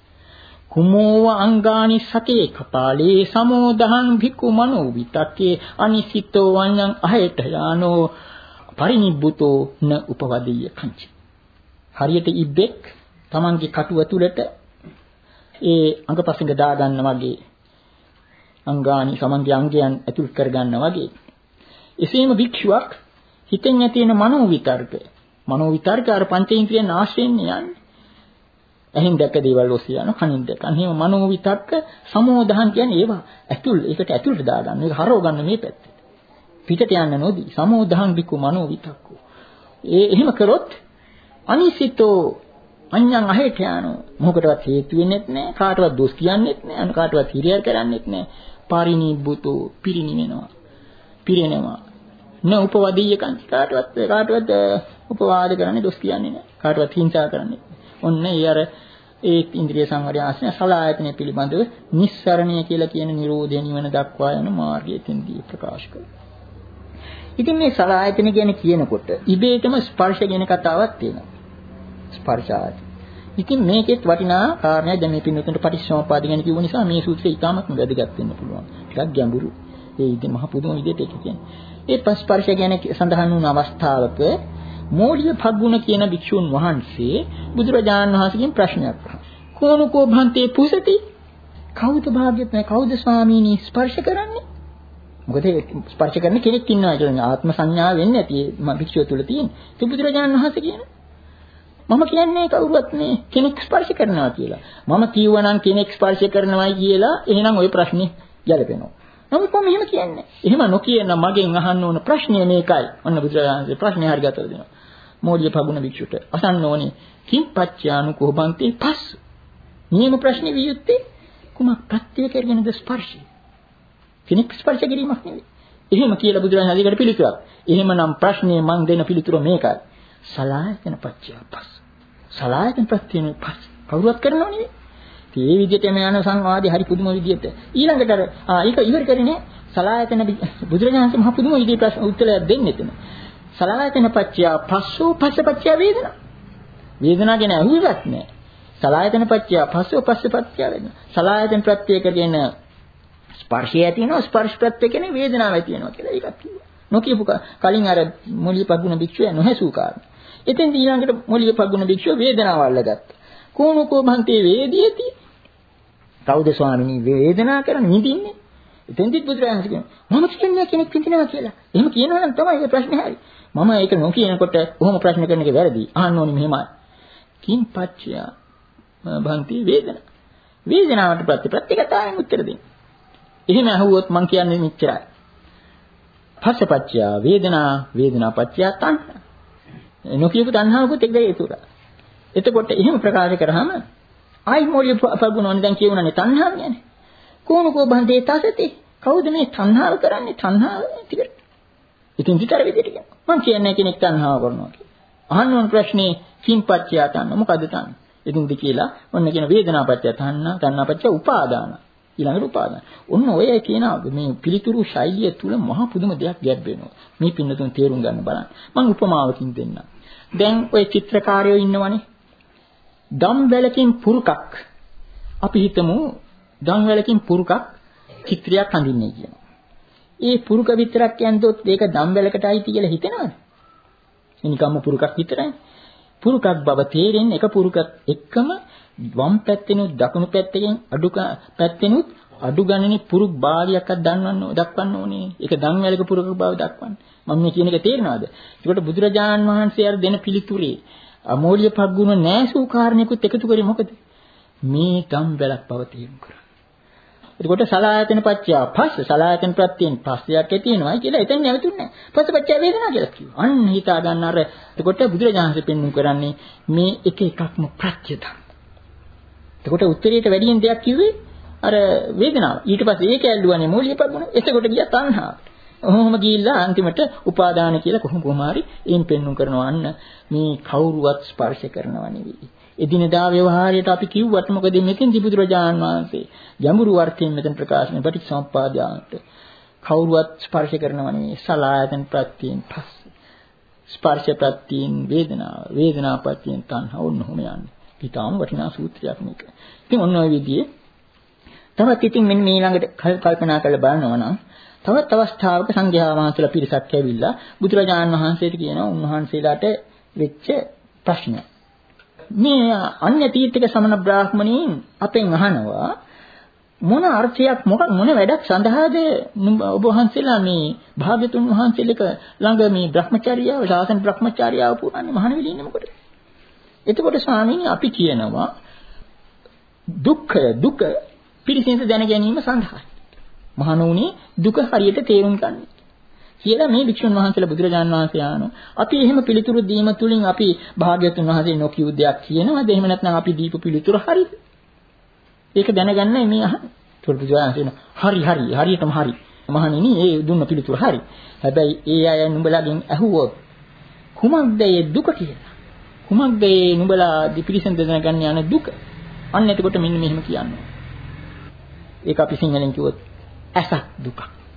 Speaker 2: කුමෝව අංගානි සතේ කපාලේ සමෝදහං භික්ඛු මනෝ විතක්කේ අනිසිතෝ වඤ්ඤං අහයට යානෝ පරිනිබ්බුතෝ න උපවදීය කංචි. හරියට ඉබ්බෙක් තමන්ගේ කටුව තුලට ඒ අංගපසංග දා ගන්න වගේ අංගානි සමන්ගේ අංගයන් ඇතුල් කර ගන්න වගේ එසේම භික්ෂුවක් හිතෙන් ඇති වෙන මනෝ විතර්ක මනෝ විතර්ක අර පංචේන්ද්‍රියන් ආශ්‍රයෙන් යන්නේ ඇහෙන් දැක දේවල් ඔස්සේ යන කනින් දැක. අනේම මනෝ විතක්ක සමෝධහන් කියන්නේ ඒවා ඇතුල් ඒකට ඇතුළට දාගන්න. ඒක හරව ගන්න මේ පැත්තට. පිටට යන්න නොදී සමෝධහන් බිකු මනෝ විතක්කෝ. ඒ එහෙම කරොත් අනිසිතෝ අඤ්ඤං අහෙට යano මොකටවත් හේතු වෙන්නේත් නැහැ. කාටවත් දොස් කියන්නේත් නැහැ. අනු කාටවත් හිරියර් කරන්නේත් නැහැ. පරිනිබ්බුතෝ පිරිනිවෙනවා. පිරිනවෙනවා. න උපවදීය කන්ති කාටවත් කාටවත් උපවාද කරන්නේ දොස් කියන්නේ නැහැ. කාටවත් හිංසා කරන්නේ. ඔන්න ඒ අර ඒ ඉන්ද්‍රිය සංවරය ආශ්‍රය සලආයතන පිළිබඳව නිස්සරණය කියලා කියන නිරෝධය නිවන දක්වා යන මාර්ගයකින්දී ප්‍රකාශ කරනවා. ඉතින් මේ සලආයතන ගැන කියනකොට ඉබේටම ස්පර්ශ ගැන කතාවක් තියෙනවා. ස්පර්ශායතන. ඉතින් මේකෙත් වටිනා කාරණයක් දැන් මේ පින්නතුන්ට පටිච්චසමුප්පාද ගැන කිව්ව නිසා මේ සූත්‍රය ඉතාමත් වැදගත් වෙන්න පුළුවන්. ටිකක් ගැඹුරු. ඒ ඉතින් මහ පුදුම විදිහට ඒක කියන්නේ. ඒ ස්පර්ශ ගැන සඳහන් වුණු අවස්ථාවක මෝලිය භග්ගුණ කියන භික්ෂුන් වහන්සේ බුදුරජාණන් වහන්සේගෙන් ප්‍රශ්නයක් අහනවා. කෝනකෝ භන්තේ පුසති? කවුද භාග්‍යවතුන් කවුද ස්වාමීනි ස්පර්ශ කරන්නේ? මොකද ස්පර්ශ කරන කෙනෙක් ඉන්නවා කියන්නේ ආත්ම සංඥාව වෙන්නේ නැති මේ භික්ෂුව තුළ තියෙන. ඒ බුදුරජාණන් වහන්සේ කියනවා මම කියන්නේ කවුරුවත් මේ කෙනෙක් ස්පර්ශ කරනවා කියලා. මම කියවනම් කෙනෙක් ස්පර්ශ කරනවායි කියලා එහෙනම් ওই ප්‍රශ්නේ ගැලපෙනවා. නමුත් මම එහෙම කියන්නේ. එහෙම නොකියන මගෙන් අහන්න ඕන ප්‍රශ්නේ මේකයි. ඔන්න බුදුරජාණන්සේ ප්‍රශ්නේ හරි ගතලා දෙනවා. මෝලිය භගුණ භික්ෂුට අසන්න ඕනේ කිම්පච්චානුකෝ බන්තේ පස්. නියම ප්‍රශ්නේ වියුත්තේ කුමක් ප්‍රත්‍ය කරගෙනද ස්පර්ශය? කෙනෙක් ස්පර්ශ කිරීමක් නෙවෙයි. එහෙම කියලා බුදුරජාණන් හදිකට පිළිතුරක්. එහෙමනම් ප්‍රශ්නේ මං දෙන පිළිතුර මේකයි. සලායතන පච්චය පස්. සලායතන ප්‍රත්‍යයෙන් පස්. කවුරුවත් කරනව නෙවෙයි. ඒ විදිහට මේ යන සංවාදේ හරි පුදුම විදිහට. ඊළඟට අර ආ ඒක ඉවර කරන්නේ සලායතන බුදුරජාණන් මහ පුදුම විදිහේ ප්‍රශ්න උත්තරයක් දෙන්නේ එතන. සලායතන පච්චය පස්සෝ පස්ස පච්චය වේදනා. වේදනා ගැන අහුවෙවත් නැහැ. සලායතන පච්චය පස්සෝ පස්ස පච්චය වේදනා. සලායතන ප්‍රත්‍ය කරගෙන ස්පර්ශය ඇති වෙනවා ස්පර්ශ ප්‍රත්‍ය කියන්නේ වේදනාව ඇති වෙනවා කියලා ඒකත් කිව්වා. නොකියපු කලින් අර මොළිය පගුණ භික්ෂුව නොහැසූ කාරණා. එතෙන් ඊළඟට මොළිය පගුණ භික්ෂුව වේදනාව අල්ලගත්තා. කෝනකෝ භන්තේ වේදියති? කවුද ස්වාමීනි වේදනා කරන්නේ නිදින්නේ? එතෙන්දිත් බුදුරජාණන් කියනවා මම කියන්නේ කෙනෙක් විඳිනවා කියලා. එහෙම කියනවා නම් තමයි ඒ ප්‍රශ්නේ හරි. මම ඒක නොකියනකොට කොහොම ප්‍රශ්න කරන එක වැරදි. අහන්න ඕනේ මෙහෙමයි. කිං පච්චය භන්ති වේදනා. වේදනාවට ප්‍රතිපත්තිගතයෙන් උත්තර දෙන්න. එහෙම අහුවොත් මං කියන්නේ මෙච්චරයි. පස්සපච්චය වේදනා වේදනාපච්චය තණ්හා. නොකියපු තණ්හාවකුත් එක්ක ඒතුරා. එතකොට එහෙම ප්‍රකාශ කරාම ආයි මොළිය පගුණෝනේ දැන් කියවුණානේ තණ්හාව කියන්නේ. කෝනකෝ බන්දේ තසති? කවුද මේ තණ්හාව කරන්නේ? තණ්හාව ටිකට. ඉතින් විතර විදිහට කියනවා. මං කියන්නේ කෙනෙක් තණ්හාව කරනවා කියලා. අහන්න ඕන ප්‍රශ්නේ කිම්පච්චය තණ්හා මොකද්ද තණ්හා? ඉතින් දි කියලා ඔන්න කියන වේදනාපච්චය තණ්හා තණ්හාපච්චය උපාදාන. ඊළඟට උපාදාන. ඔන්න ඔය කියන මේ පිළිතුරු ශෛලිය තුල මහා පුදුම දෙයක් ගැබ් වෙනවා. මේ පින්නතුන් තේරුම් ගන්න බලන්න. මම උපමාවකින් දෙන්නම්. දැන් ඔය චිත්‍රකාරයෝ ඉන්නවනේ. දම් වැලකින් පුරුකක් අපි හිතමු දම් වැලකින් පුරුකක් චිත්‍රයක් අඳින්නේ කියනවා. ඒ පුරුක විතරක් කියනතොත් ඒක දම් වැලකට අයිති කියලා හිතනවද? එනිකම්ම පුරුකක් විතරයි. පුරුකක් බව තේරෙන්නේ එක පුරුකක් එක්කම වම් පැත්තෙනුත් දකුණු පැත්තකින් අඩු පැත්තෙනුත් අඩු ගණනේ පුරුක් භාගයක්වත් දන්වන්න දක්වන්න ඕනේ. ඒක දම් වැලක පුරුක බව දක්වන්න. මම මේ කියන එක තේරෙනවද? ඒකට බුදුරජාණන් වහන්සේ අර දෙන පිළිතුරේ අමෝලිය පග්ගුණ නැසූ කාරණේකුත් එකතු කරේ මොකද? මේ දම් වැලක් බව තේරුම් කරා. එතකොට සලායතන පච්චය පස්ස සලායතන ප්‍රත්‍යයෙන් පස්සයක් ඇති වෙනවා කියලා එතන නැවතුන්නේ නැහැ. පස්ස පච්චය වේදනා කියලා කිව්වා. අන්න හිතා ගන්න අර එතකොට බුදුරජාණන්සේ පෙන්වු කරන්නේ මේ එක එකක්ම ප්‍රත්‍ය ධර්ම. එතකොට උත්තරයට වැඩියෙන් දෙයක් කිව්වේ අර වේදනාව. ඊට පස්සේ ඒක ඇල්ලුවානේ මූලික පගුණ. එතකොට ගියා තණ්හාව. ඔහොම ගිහිල්ලා අන්තිමට උපාදාන කියලා කොහොම කොහම හරි එයින් පෙන්වු කරනවා අන්න මේ කවුරුවත් ස්පර්ශ කරනවා නෙවෙයි. එදිනදා ව්‍යවහාරයට අපි කිව්වට මොකද මෙතෙන් බුදුරජාණන් වහන්සේ ගැඹුරු අර්ථයෙන් මෙතන ප්‍රකාශ කරන පටිච්චසමුප්පාදයට කවුරුවත් ස්පර්ශ කරනවා නෙවෙයි සලායතන ප්‍රත්‍යයෙන් පස්ස ස්පර්ශ ප්‍රත්‍යයෙන් වේදනාව වේදනා ප්‍රත්‍යයෙන් තණ්හා ඔන්නෝම යන්නේ. ඊටාම වටිනා සූත්‍රයක් මේක. ඉතින් ඔන්න ඔය විදිහේ තවත් ඉතින් මෙන්න මේ ළඟට කල්පනා කරලා බලනවා නම් තවත් අවස්ථාවක සංඝයා වහන්සේලා පිරිසක් ඇවිල්ලා බුදුරජාණන් වහන්සේට කියනවා උන්වහන්සේලාට වෙච්ච ප්‍රශ්නයක්. මේ අන්‍ය තීර්ථක සමන බ්‍රාහ්මණීන් අපෙන් අහනවා මොන අර්ථයක් මොකක් මොන වැඩක් සඳහාද ඔබ වහන්සේලා මේ භාග්‍යතුන් වහන්සේලක ළඟ මේ බ්‍රහ්මචර්යාව ශාසන බ්‍රහ්මචර්යාව පුරන්නේ මහණෙනි ඉන්නේ මොකටද? එතකොට ස්වාමීනි අපි කියනවා දුක්ඛ දුක පිරිසිඳ දැන ගැනීම සඳහායි. මහණුනි දුක හරියට තේරුම් ගන්න. කියලා මේ වික්ෂුන් වහන්සේලා බුදුරජාණන් වහන්සේ ආනෝ. අපි එහෙම පිළිතුරු දීම තුලින් අපි භාග්‍යවතුන් වහන්සේ නොකියු දෙයක් කියනවාද? එහෙම නැත්නම් අපි දීපු පිළිතුර හරිද? ඒක දැනගන්නයි මේ අහන්නේ. ඒකට බුදුරජාණන් හරි හරි හරියටම හරි. මහණෙනි ඒ දුන්න පිළිතුර හරි. හැබැයි ඒ අය නුඹලාගෙන් ඇහුවොත් කුමක්ද ඒ දුක කියලා? කුමක්ද ඒ නුඹලා පිළිසඳ දැනගන්න යන දුක? අන්න එතකොට මෙන්න මෙහෙම කියනවා. ඒක අපි සිංහලෙන් කිව්වොත් ඇස දුක.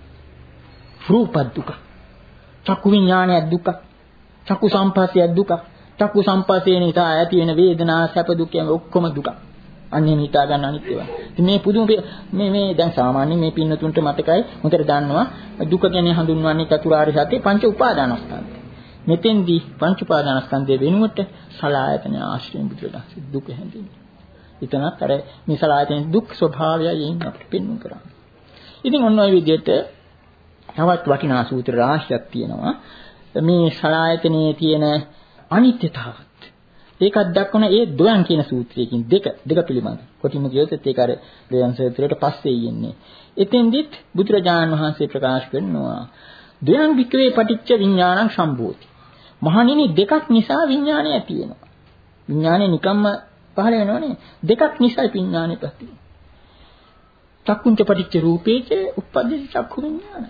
Speaker 2: රූප දුක. චක්කු විඥානය දුක. චක්කු සම්පස්සය දුක. චක්කු සම්පස්සේ නිසා ඇති වෙන වේදනා සැප දුක් කියන ඔක්කොම දුක. අන්නේ හිතා ගන්න අනිත් ඒවා. ඉතින් මේ පුදුම මේ මේ දැන් සාමාන්‍යයෙන් මේ පින්නතුන්ට මතකයි හොඳට දන්නවා දුක ගැන හඳුන්වන්නේ චතුරාර්ය සත්‍ය පංච උපාදානස්කන්ධ. මෙතෙන්දී පංච උපාදානස්කන්ධය වෙනුවට සලආයතන ආශ්‍රයෙන් බුදුරජාණන් දුක හැඳින්වනවා. එතනත් අර මේ සලආයතන දුක් ස්වභාවයයෙන් අපිට පෙන්වන්න කරන්නේ. ඉතින් ඔන්න ඔය විදිහට තවත් වටිනා සූත්‍ර රාශියක් තියෙනවා. මේ සලආයතනයේ තියෙන අනිත්‍යතාවත් ඒකත් දක්වන ඒ ද්වයන් කියන සූත්‍රයකින් දෙක දෙක පිළිබඳ. කොටිම කියොත් ඒක අර ද්වයන් සූත්‍රයට පස්සේ යන්නේ. එතෙන්දිත් බුදුරජාණන් වහන්සේ ප්‍රකාශ කරනවා ද්වයන් වික්‍රේ පටිච්ච විඥානං සම්භූති. මහණෙනි දෙකක් නිසා විඥානය ඇති වෙනවා. විඥානය නිකම්ම පහළ වෙනවනේ. දෙකක් නිසා විඥානය පහළ වෙනවා. චක්කුංච පටිච්ච රූපේච උප්පද්දති චක්ඛු විඥානං.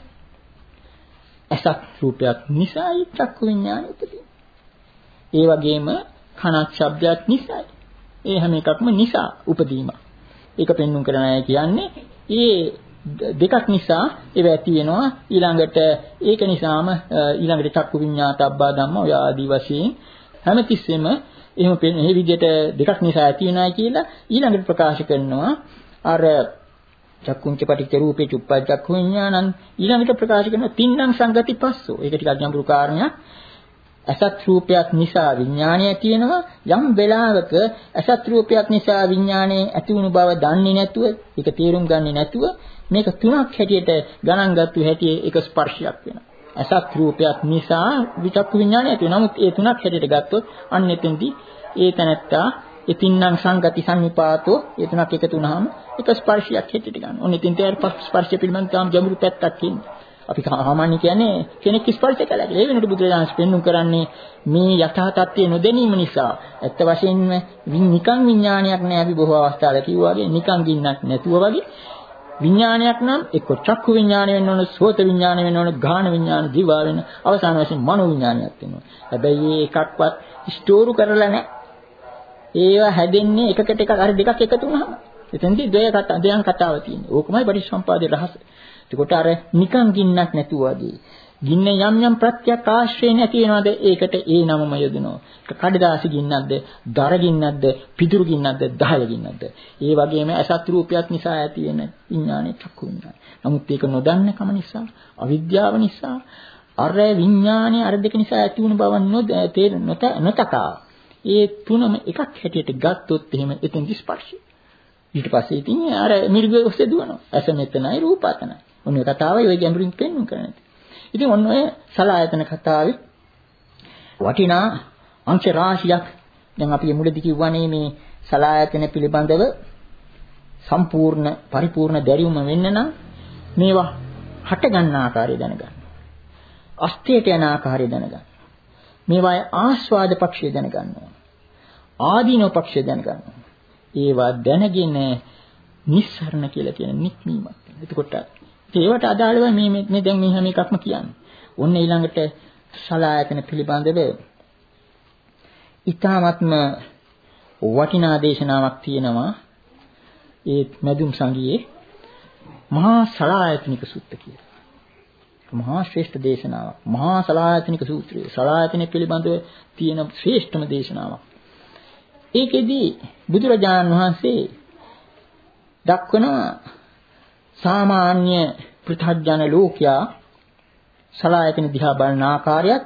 Speaker 2: අසත් රූපයක් නිසායි චක්ඛු විඥානය උපදින්නේ. ඒ වගේම කනක් ශබ්දයක් නිසායි. ඒ හැම එකක්ම නිසා උපදීම. ඒක පෙන්වුම් කරන අය කියන්නේ ඒ දෙකක් නිසා ඒව ඇති වෙනවා. ඊළඟට ඒක නිසාම ඊළඟට චක්කු විඤ්ඤාතබ්බා ධම්ම ඔය ආදී වශයෙන් හැමතිස්සෙම එහෙම මේ විදිහට දෙකක් නිසා ඇති වෙනයි කියලා ඊළඟට ප්‍රකාශ කරනවා. අර චක්කුංච පටිච්ච රූපේ චුප්පා චක්ඛු විඤ්ඤාණං ඊළඟට ප්‍රකාශ කරනවා තින්නම් සංගති පස්සෝ. ඒක ටිකක් ගැඹුරු කාරණයක්. අසත් රූපයක් නිසා විඥානය ඇති වෙනවා. යම් වෙලාවක අසත් රූපයක් නිසා විඥානයේ ඇති වුණු බව දන්නේ නැතුව ඒක තේරුම් ගන්නේ නැතුව මේක තුනක් හැටියට ගණන් ගත්තු හැටි ඒක ස්පර්ශයක් වෙනවා. අසත් රූපයක් නිසා විචක්කු විඥානය ඇති වෙනවා. නමුත් ඒ තුනක් හැටියට ගත්තොත් අන්න එතෙන්දී ඒ තැනත්තා එතින්නම් සංගති සංනිපාතෝ ඒ තුනක් එකතු වුණාම ඒක ස්පර්ශයක් හැටියට ගන්න. ඔන්න එතින් තේර ස්පර්ශය පිළිබඳව තාම ගැඹුරු පැත්තක් ඉන්නේ. අපි සාමාන්‍ය කියන්නේ කෙනෙක් ස්පර්ශ කළා කියලා. ඒ වෙනකොට බුදුරජාණන් පෙන්වුම් කරන්නේ මේ යථා තත්ත්වය නොදැනීම නිසා. ඇත්ත වශයෙන්ම නිකං විඥානයක් නෑ. අපි බොහෝ අවස්ථාවල කිව්වා වගේ නිකං ගින්නක් නැතුව වගේ විඥානයක් නම් එක්ක චක්කු විඥානය වෙන්න ඕන, සෝත විඥානය වෙන්න ඕන, ගාහන විඥාන, දිවා වෙන, අවසාන වශයෙන් මනෝ විඥානයක් වෙනවා. හැබැයි මේ එකක්වත් ස්ටෝරු කරලා නෑ. ඒවා හැදෙන්නේ එකකට එක අර දෙකක් එකතු වුණාම. එතෙන්දී ද්වය කතා දෙයන් කතාව තියෙන්නේ. ඕකමයි පටිච්චසමුපාදේ රහස. එතකොට අර නිකං ගින්නක් නැතුව වගේ ගින්න යම් යම් ප්‍රත්‍යක් ආශ්‍රය නැති වෙනවද ඒකට ඒ නමම යොදනවා. ඒක කඩදාසි ගින්නක්ද, දර ගින්නක්ද, පිදුරු ගින්නක්ද, දහය ගින්නක්ද. ඒ වගේම අසත් රූපයක් නිසා ඇති වෙන විඥානේ චක්කු විඥානයි. නමුත් ඒක නොදන්න කම නිසා, අවිද්‍යාව නිසා අර විඥානේ අර දෙක නිසා ඇති වුණු බව නොතකා ඒ තුනම එකක් හැටියට ගත්තොත් එහෙම එතෙන් ස්පර්ශය. ඊට පස්සේ ඉතින් අර මිරිගුවේ ඔස්සේ දුවනවා. ඇස මෙතනයි රූප අතනයි. ඔන්න ඔය කතාවයි ඔය ගැඹුරින් පෙන්වන්න කරන්නේ. ඉතින් ඔන්න ඔය සලආයතන කතාවේ වටිනා අංශ රාශියක් දැන් අපි මුලදී කිව්වනේ මේ සලආයතන පිළිබඳව සම්පූර්ණ පරිපූර්ණ දැරියුම වෙන්න නම් මේවා හට ගන්න ආකාරය දැනගන්න. අස්තේට යන ආකාරය දැනගන්න. මේවායේ ආස්වාද පක්ෂය දැනගන්න. ආදීනෝ පක්ෂය දැනගන්න. ඒවා දැනගෙන නිස්සරණ කියලා කියන නික්මීමක්. එතකොට ඒවට අදාළව මේ මේ දැන් මේ හැම එකක්ම කියන්නේ. ඔන්න ඊළඟට සලආයතන පිළිබඳව ඊ타ත්ම වටිනා දේශනාවක් තියෙනවා. ඒ මදුම් සංගියේ මහා සලආයතනික සූත්‍ර කියලා. මහා ශ්‍රේෂ්ඨ දේශනාවක්. මහා සලආයතනික සූත්‍රය. සලආයතන පිළිබඳව තියෙන ශ්‍රේෂ්ඨම දේශනාවක්. ඒකෙදී බුදුරජාණන් වහන්සේ දක්වන සාමාන්‍ය පෘථග්ජන ලෝකයා සලආයතන දිහා බලන ආකාරයත්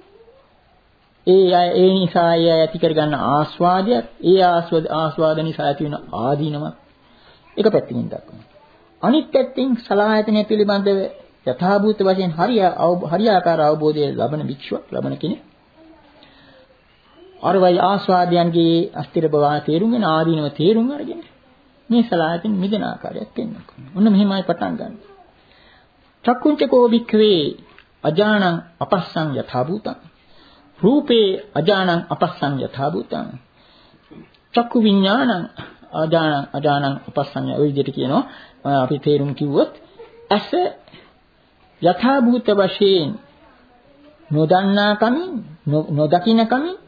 Speaker 2: ඒ ඒ නිසා ඒ ඇති කරගන්න ආස්වාදයක් ඒ ආස්වාද ආස්වාද නිසා ඇති වෙන ආදීනමක් එක පැත්තකින් දක්වනවා. අනිත් පැත්තෙන් සලආයතන පිළිබඳව යථාභූත වශයෙන් හරිය හරියාකාර අවබෝධය ලබන භික්ෂුවක් ලබන කෙනෙක් අර වයි ආස්වාදයන්ගේ අස්තිර බව තේරුම් ගෙන ආදීනව තේරුම් අරගෙන මේ සලආයතන මිදෙන ආකාරයක් පෙන්වනවා. ඔන්න මෙහෙමයි පටන් ගන්න. චක්කුංච කෝ භික්ඛවේ අජානං අපස්සං යථා භූතං රූපේ අජානං අපස්සං යථා භූතං චක්කු විඥානං අජානං අජානං අපස්සං ඔය විදිහට කියනවා. අපි තේරුම් කිව්වොත් ඇස යථා භූත වශයෙන් නොදන්නා කමින් නොදකින්න කමින්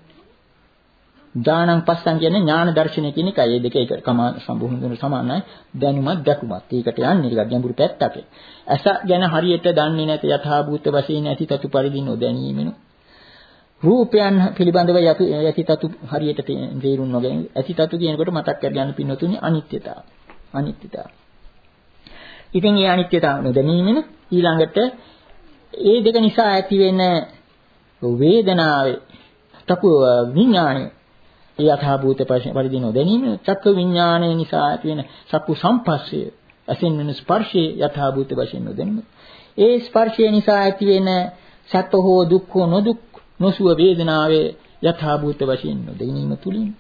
Speaker 2: ඥානං පස්සං කියන්නේ ඥාන දර්ශනය කියන එකයි. මේ දෙක එක කම සම්බුහුඳුන සමානයි. දැනුමත් දැකුමත්. ඒකට යන්නේ ටිකක් ගැඹුරු පැත්තක. ඇස ගැන හරියට දන්නේ නැත යථා භූත වශයෙන් ඇතිතතු පරිදි නොදැනීමෙනු. රූපයන් පිළිබඳව යතිතතු හරියට තේරුම් නොගෙන ඇතිතතු කියනකොට මතක් කරගන්න පින්නතුනේ අනිත්‍යතාව. අනිත්‍යතාව. ඉතින් මේ අනිත්‍යතාව නොදැනීමෙනු ඊළඟට ඒ දෙක නිසා ඇති වෙන වේදනාවේ චක්කු විඥානය යථා භූත පරිදි නොදැනීම චක්ක විඥානය නිසා ඇති වෙන චක්කු සම්පස්සය ඇසෙන් වෙන ස්පර්ශයේ යථා භූත වශයෙන් නොදැනීම ඒ ස්පර්ශය නිසා ඇති වෙන සැප හෝ දුක් හෝ නොදුක් නොසුව වේදනාවේ යථා භූත වශයෙන් නොදැනීම තුලින්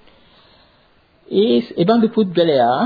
Speaker 2: ඒ එබඳු පුද්ගලයා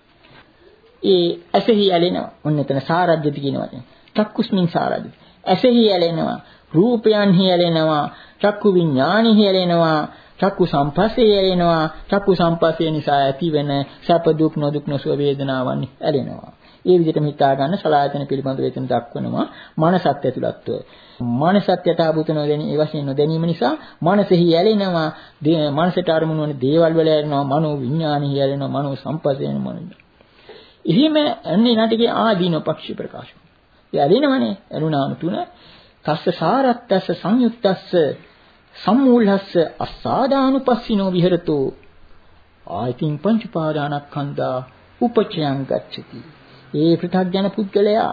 Speaker 2: ඒ ඇසෙහි ඇලෙනවා. ඔන්න එතන සාරජ්‍යති කියන වචනේ. චක්කුස්මින් සාරජ්‍යති. ඇසෙහි ඇලෙනවා, රූපයන්හි ඇලෙනවා, චක්කු විඥානෙහි ඇලෙනවා, චක්කු සම්පස්සේ ඇලෙනවා, චක්කු සම්පස්සේ නිසා ඇතිවෙන සැප දුක් නොදුක් නොසුව වේදනාවන් ඇලෙනවා. ඒ විදිහටම හිතා ගන්න සලආයතන පිළිබඳව එතන දක්වනවා මනසත් ඇතුළත්ව. මනසත් යථාභූත නොදැනීම ඒ වශයෙන් නොදැනීම නිසා මනසෙහි ඇලෙනවා, මනසට අරමුණු වන දේවල් වල ඇලෙනවා, මනෝ විඥානෙහි ඇලෙනවා, මනෝ සම්පස්සේ ඇලෙනවා. එහෙම අන්නේ නාටකයේ ආදීන පක්ෂ ප්‍රකාශ. ඒ ඇලෙනවනේ ඇලුනාම තුන තස්ස සාරත්තස්ස සංයුක්තස්ස සම්මූලස්ස අස්සාදානුපස්සිනෝ විහෙරතෝ ආයතින් පංච පාදානස්කන්ධා උපචයං ගච්ඡති. ඒ පෘථග්ජන පුද්ගලයා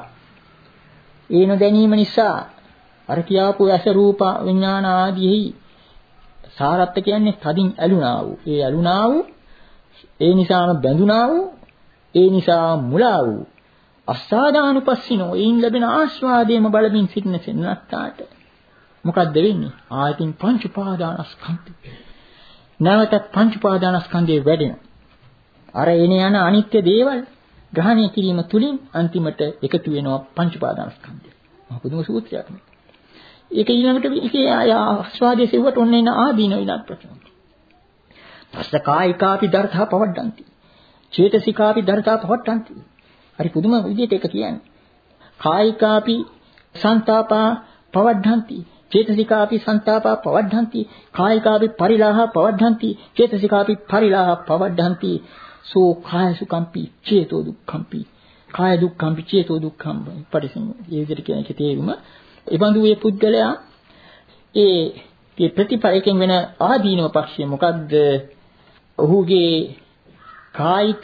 Speaker 2: ඒ නොදැනීම නිසා අර කියාපු ඇස රූප විඥාන ආදීෙහි සාරත්ත කියන්නේ තදින් ඇලුනා වූ ඒ ඇලුනා වූ ඒ නිසාම බැඳුනා වූ ඒ නිසා මුලා වූ අස්සාදානුපස්සිනෝ ඒන් ලැබෙන ආස්වාදයේම බලමින් සිටින සෙන්නත්තාට මොකක්ද වෙන්නේ? ආයතින් පංච පාදානස්කන්ධය. නැවත පංච පාදානස්කන්ධයේ වැඩෙනවා. අර එන යන අනිත්‍ය දේවල් ග්‍රහණය කිරීම තුලින් අන්තිමට එකතු වෙනවා පංච පාදානස්කන්ධය. මහ පුදුම සූත්‍රයක් නේ. ඒක ඊළඟට ඒකේ ආස්වාදයේ සෙව්වට ඔන්න එන ආදීන විනාත් ප්‍රශ්න. පස්ස කායිකාපි දර්ථා පවඩ්ඩಂತಿ. චේතසිකාපි දර්ථා පවඩ්ඩಂತಿ. හරි පුදුම විදිහට ඒක කියන්නේ. කායිකාපි සංතාපා පවඩ්ඩಂತಿ. චේතසිකාපි සංතාපා පවඩ්ඩಂತಿ. කායිකාපි පරිලාහ පවඩ්ඩಂತಿ. චේතසිකාපි පරිලාහ පවඩ්ඩಂತಿ. සෝ කාය සුඛම්පි චේතෝ දුක්ඛම්පි. කාය දුක්ඛම්පි චේතෝ දුක්ඛම්පි. පරිසං මේ විදිහට කියන එකේ තේරුම ඒ බඳු මේ පුද්ගලයා ඒ ඒ ප්‍රතිපලයෙන් වෙන ආදීනව පක්ෂය මොකද්ද? ඔහුගේ කායික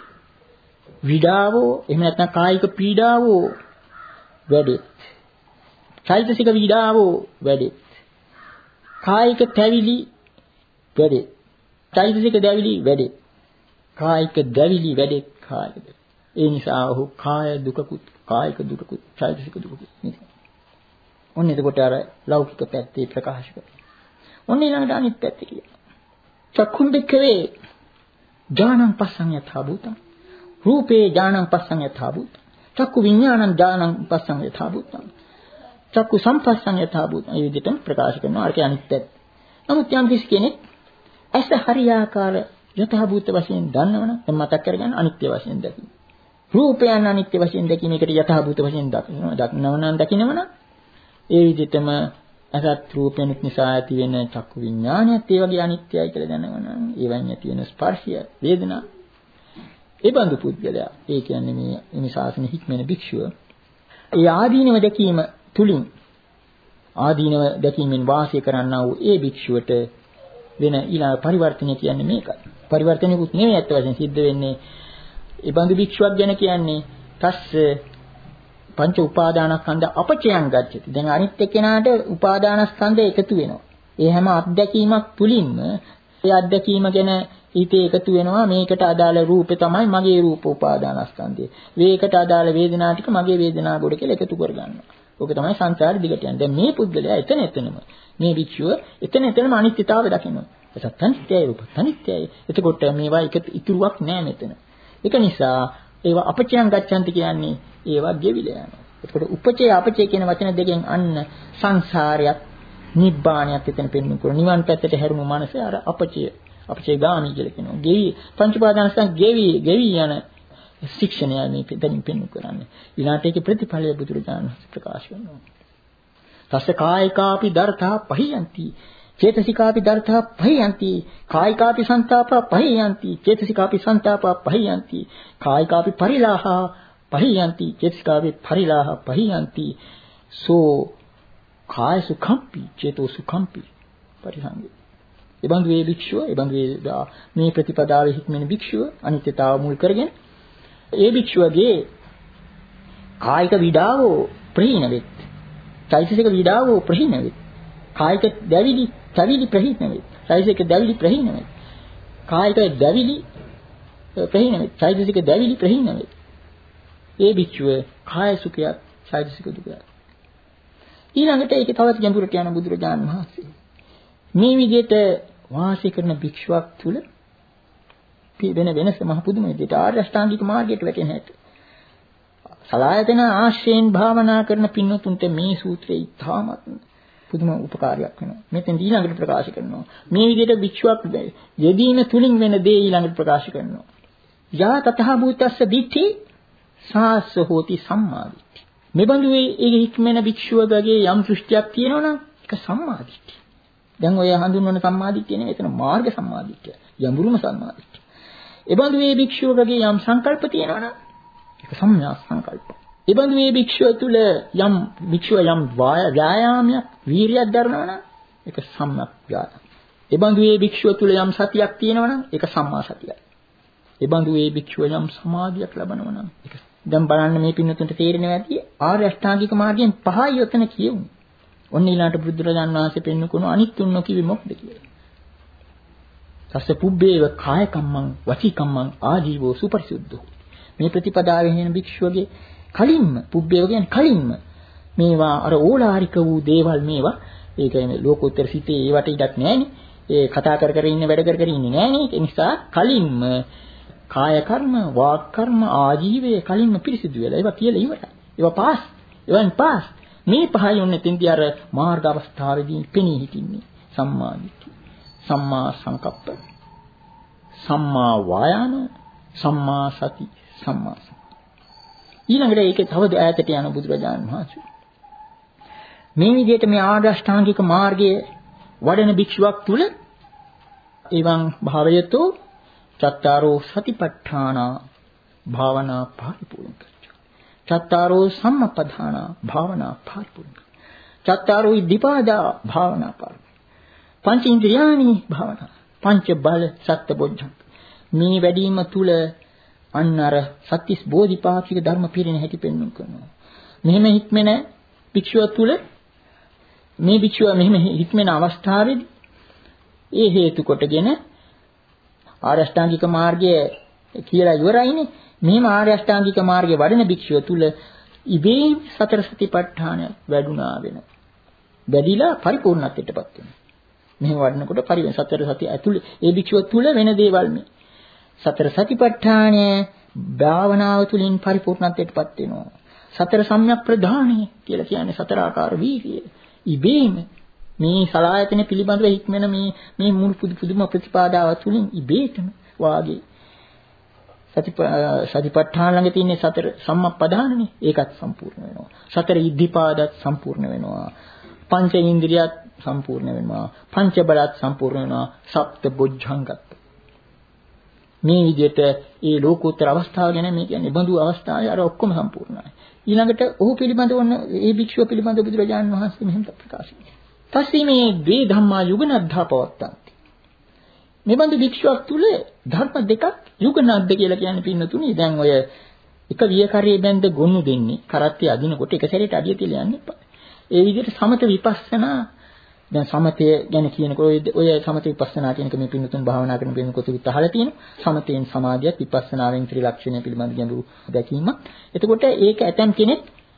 Speaker 2: විඩාවෝ එහෙම නැත්නම් කායික පීඩාවෝ වැඩි. චෛතසික විඩාවෝ වැඩි. කායික තැවිලි වැඩි. චෛතසික දැවිලි වැඩි. කායික දැවිලි වැඩි කායික. ඒ නිසා ඔහු කාය දුකකුත් කායික දුකකුත් චෛතසික දුකකුත් නිසා. ඔන්න එතකොට අර ලෞකික පැත්තේ ප්‍රකාශ කරනවා. ඔන්න ඊළඟට අනිත් පැත්ත කියනවා. චක්කුම් බික්කවේ ඥානං පස්සං යථා භූතං රූපේ ඥානං පස්සං යථා භූතං චක්කු විඥානං ඥානං පස්සං යථා භූතං චක්කු සම්පස්සං යථා භූතං. මේ විදිහට ප්‍රකාශ කරනවා. අර කියන්නේ අනිත් පැත්ත. නමුත් යම් කිසි කෙනෙක් ඇස හරියාකාර යථා භූත වශයෙන් දන්නවනම් දැන් මතක් කරගන්න අනිත්‍ය වශයෙන් දැකීම. රූපයන් අනිත්‍ය වශයෙන් දැකීම එකට යථා භූත වශයෙන් දකිනවා. දක්නවනම් දකින්නවනම් ඒ විදිහටම අසත් රූපෙනුත් නිසා ඇති වෙන චක්කු විඥානයත් ඒ වගේ අනිත්‍යයි කියලා දැනගන්න. ඒවෙන් ඇති වෙන ස්පර්ශය, වේදනා. ඒ බඳු පුද්ගලයා, ඒ කියන්නේ මේ මේ ශාසන හික්මන භික්ෂුව, ඒ ආදීනව දැකීම තුලින් ආදීනව දැකීමෙන් වාසය කරන්නා වූ ඒ භික්ෂුවට වෙන ඊළඟ පරිවර්තනය කියන්නේ මේකයි. පරිවර්තනයකුත් නෙමෙයි අත් වශයෙන් සිද්ධ වෙන්නේ. ඒ බඳු භික්ෂුවක් ගැන කියන්නේ තස්ස පංච උපාදානස්කන්ධ අපචයන් ගච්ඡති. දැන් අනිත් එක්කෙනාට උපාදානස්කන්ධ එකතු වෙනවා. ඒ හැම අත්දැකීමක් තුලින්ම ඒ අත්දැකීම ගැන ඊටේ එකතු වෙනවා. මේකට අදාළ රූපේ තමයි මගේ රූප උපාදානස්කන්ධය. මේකට අදාළ වේදනා ටික මගේ වේදනා ගොඩ කියලා එකතු කරගන්නවා. ඕක තමයි සංසාර දිගට යන්නේ. දැන් මේ පුද්ගලයා එතන එතනම මේ වික්ෂුව එතන එතනම අනිත්‍යතාවය දකිනවා. ඒසත් අනිත්‍යයි රූප අනිත්‍යයි. එතකොට මේවා එක ඉතුරුවක් නෑ මෙතන. ඒක නිසා ඒවා අපචයන් ගච්ඡanti කියන්නේ ඒවා ගෙවිලා යනවා. එතකොට උපචය අපචය කියන වචන දෙකෙන් අන්න සංසාරයත් නිබ්බාණයත් එතන පෙන්වන්න කරන නිවන් පැත්තට හැරුණු මනස අර අපචය අපචය ගාමී කියලා කියනවා. ගෙවි පංච උපාදානස්කන්ධ ගෙවි ගෙවි යන ශික්ෂණය මේ දෙනින් පෙන්වන්න කරන්නේ. ඊළාට ඒකේ ප්‍රතිඵලය බුදුරජාණන් වහන්සේ ප්‍රකාශ කරනවා. තස්ස කායිකාපි දර්ථා පහියන්ති චේතසිකාපි දර්ථා පහියන්ති කායිකාපි සංතාපා පහියන්ති චේතසිකාපි සංතාපා පහියන්ති කායිකාපි පරිලාහා පහියන්ති චේතසිකාපි පරිලාහා පහියන්ති සෝ කාය සුඛම්පි චේතෝ සුඛම්පි පරිසංගේ. එබඳු වේ භික්ෂුව එබඳු වේ මේ ප්‍රතිපදාවේ හික්මෙන භික්ෂුව අනිත්‍යතාව මුල් කරගෙන ඒ භික්ෂුවගේ කායික විඩාව ප්‍රහීන වෙත්. චෛතසික විඩාව ප්‍රහීන වෙත්. කායික දැවිලි දැවිලි ප්‍රහීන වෙත්. චෛතසික දැවිලි ප්‍රහීන වෙත්. කායික දැවිලි ප්‍රහීන වෙත්. චෛතසික දැවිලි ප්‍රහීන වෙත්. ඒ භික්ෂුව කාය සුඛයත් චෛතසික දුකත්. ඊළඟට ඒකේ තවත් ගැඹුරට යන බුදුරජාණන් වහන්සේ මේ විදිහට වාසය කරන භික්ෂුවක් තුල වෙන වෙනස මහ පුදුම විදිහට ආර්ය අෂ්ටාංගික මාර්ගයට වැටෙන හැටි. සලායතන ආශ්‍රයෙන් භාවනා කරන පින්නතුන්ට මේ සූත්‍රය ඉතාමත් පුදුම උපකාරයක් වෙනවා. මෙතෙන් ඊළඟට ප්‍රකාශ කරනවා. මේ විදිහට භික්ෂුවක් යෙදීම තුලින් වෙන දේ ඊළඟට ප්‍රකාශ කරනවා. යා තතහ භූතස්ස දිට්ඨි සාස්ස හෝති සම්මාදිට්ඨි. මෙබඳු ඒ හික්මෙන භික්ෂුවකගේ යම් දෘෂ්ටියක් තියෙනවනම් ඒක සම්මාදිට්ඨිය. දැන් ඔය හඳුන්වන සම්මාදිට්ඨිය නෙවෙයි එතන මාර්ග සම්මාදිට්ඨිය. යඹුරුම සම්මාදිට්ඨිය. එබඳු මේ භික්ෂුවකගේ යම් සංකල්ප තියෙනවනම් ඒක සම්‍යක් සංකල්ප. එබඳු මේ භික්ෂුව තුළ යම් භික්ෂුව යම් ව්‍යායාමයක් වීරියක් දරනවනම් ඒක සම්‍යක් ව්‍යායාම. එබඳු මේ භික්ෂුව තුළ යම් සතියක් තියෙනවනම් ඒක සම්මා සතියයි. එබඳු මේ භික්ෂුව යම් සමාධියක් ලබනවනම් ඒක දැන් බලන්න මේ පින්නතුන්ට තේරෙනවා ඇති ආර්ය අෂ්ටාංගික මාර්ගයෙන් පහයි යොතන කියුනේ. ඔන්න ඊළාට බුදුරජාණන් වහන්සේ පෙන්වුණු අනිත් තුන් නොකිවි මොකද කියලා. තස්ස පුබ්බේව කාය කම්මං වචී කම්මං ආජීවෝ සුපරිසුද්ධෝ. මේ ප්‍රතිපදාවේ වෙන භික්ෂුවගේ කලින්ම පුබ්බේව කියන්නේ කලින්ම මේවා අර ඕලාරික වූ දේවල් මේවා ඒ කියන්නේ ලෝකෝත්තර සිතේ ඒවට ඉඩක් නැහැනේ. ඒ කතා කර කර ඉන්න වැඩ කර කර ඉන්නේ නැහැනේ. ඒ නිසා කලින්ම කාය කර්ම වාක් කර්ම ආජීවයේ කලින්ම පිරිසිදු වෙලා ඒවා කියලා ඉවරයි. ඒවා පාස්. ඒවන් පාස්. මේ පහයි ඔන්න එතෙන්දී අර මාර්ග අවස්ථාවේදී පෙනී හිටින්නේ සම්මා දිට්ඨිය. සම්මා සංකප්ප සම්මා වායාම සම්මා සති සම්මා සමාධි. ඊළඟට ඒකේ තවද ඈතට යන බුදුරජාණන් වහන්සේ මේ විදිහට මේ ආර්ය අෂ්ටාංගික මාර්ගයේ වඩන භික්ෂුවක් තුල එවං භාවයතෝ චත්තාරෝ සතිපට්ඨාන භාවනා පරිපූර්ණ කරච්ච. චත්තාරෝ සම්මප්පදාන භාවනා පරිපූර්ණ. චත්තාරෝ ඉද්ධිපාදා භාවනා පරිපූර්ණ. පංච ඉන්ද්‍රියානි භාවනා පංච බල සත්බොධ්ජං. මේ වැඩිම තුල අන්නර සත්‍තිස් බෝධිපාක්ෂික ධර්ම පිරින හැටි පෙන්වන්න කරනවා. මෙහෙම හික්මෙන භික්ෂුව තුල මේ භික්ෂුව මෙහෙම හික්මෙන අවස්ථාවේදී ඒ හේතු කොටගෙන ආර්ය අෂ්ටාංගික මාර්ගය කියලා ඉවරයිනේ. මෙහෙම ආර්ය අෂ්ටාංගික මාර්ගයේ වඩන භික්ෂුව තුල ඉබේ සතර සතිපට්ඨාන වැඩුණා වෙනවා. වැඩිලා පරිපූර්ණත්වයටපත් වෙනවා. මෙහෙම වඩනකොට පරිවෙන් සතර සති ඇතුළේ ඒ භික්ෂුව තුල වෙන දේවල් මේ සතර සතිපට්ඨානය භාවනාව තුළින් පරිපූර්ණත්වයටපත් වෙනවා. සතර සම්‍යක් ප්‍රධානයි කියලා කියන්නේ සතර ආකාර වීර්යය. ඉබේම මේ සලායතන පිළිබඳව හික්මන මේ මේ මුල් පුදු පුදුම ප්‍රතිපාදාව තුළින් ඉබේටම වාගේ සති සතිපට්ඨාන ළඟ තියෙන සතර සම්මප්පදානනේ ඒකත් සම්පූර්ණ වෙනවා. සතර ඉද්ධිපාදත් සම්පූර්ණ වෙනවා. පංච ඉන්ද්‍රියත් සම්පූර්ණ වෙනවා. පංච බලත් සම්පූර්ණ වෙනවා. සප්ත බොජ්ජංගත් මේ විදිහට ඒ ලෝකෝත්තර අවස්ථාව ගැන මේ කියන්නේ බඳු අවස්ථාවේ අර ඔක්කොම සම්පූර්ණයි. ඊළඟට ඔහු පිළිබඳව ඔන්න ඒ භික්ෂුව පිළිබඳව බුදුරජාණන් වහන්සේ මෙහෙම ප්‍රකාශ කළා. පස්සේ මේ ද්වේ ධම්මා යුගනද්ධා පවත්තන්ති. මේ බඳු භික්ෂුවක් තුල ධර්ම දෙකක් යුගනද්ද කියලා කියන්නේ පින්නතුනේ දැන් ඔය එක වියකරේ බැඳ ගොනු දෙන්නේ කරත්තේ අදිනකොට එක සැරේට අදිය තියලා යන්න එපා. ඒ විදිහට සමත විපස්සනා දැන් සමතය ගැන කියනකොට ඔය සමත විපස්සනා කියන එක මේ පින්නතුන් භාවනා කරන පින්නකොට උත් අහලා තියෙනවා. සමතයෙන් සමාධියත් විපස්සනාවෙන් ත්‍රිලක්ෂණය පිළිබඳ ගැඹුරු දැකීමක්. එතකොට ඒක ඇතම් කෙනෙක්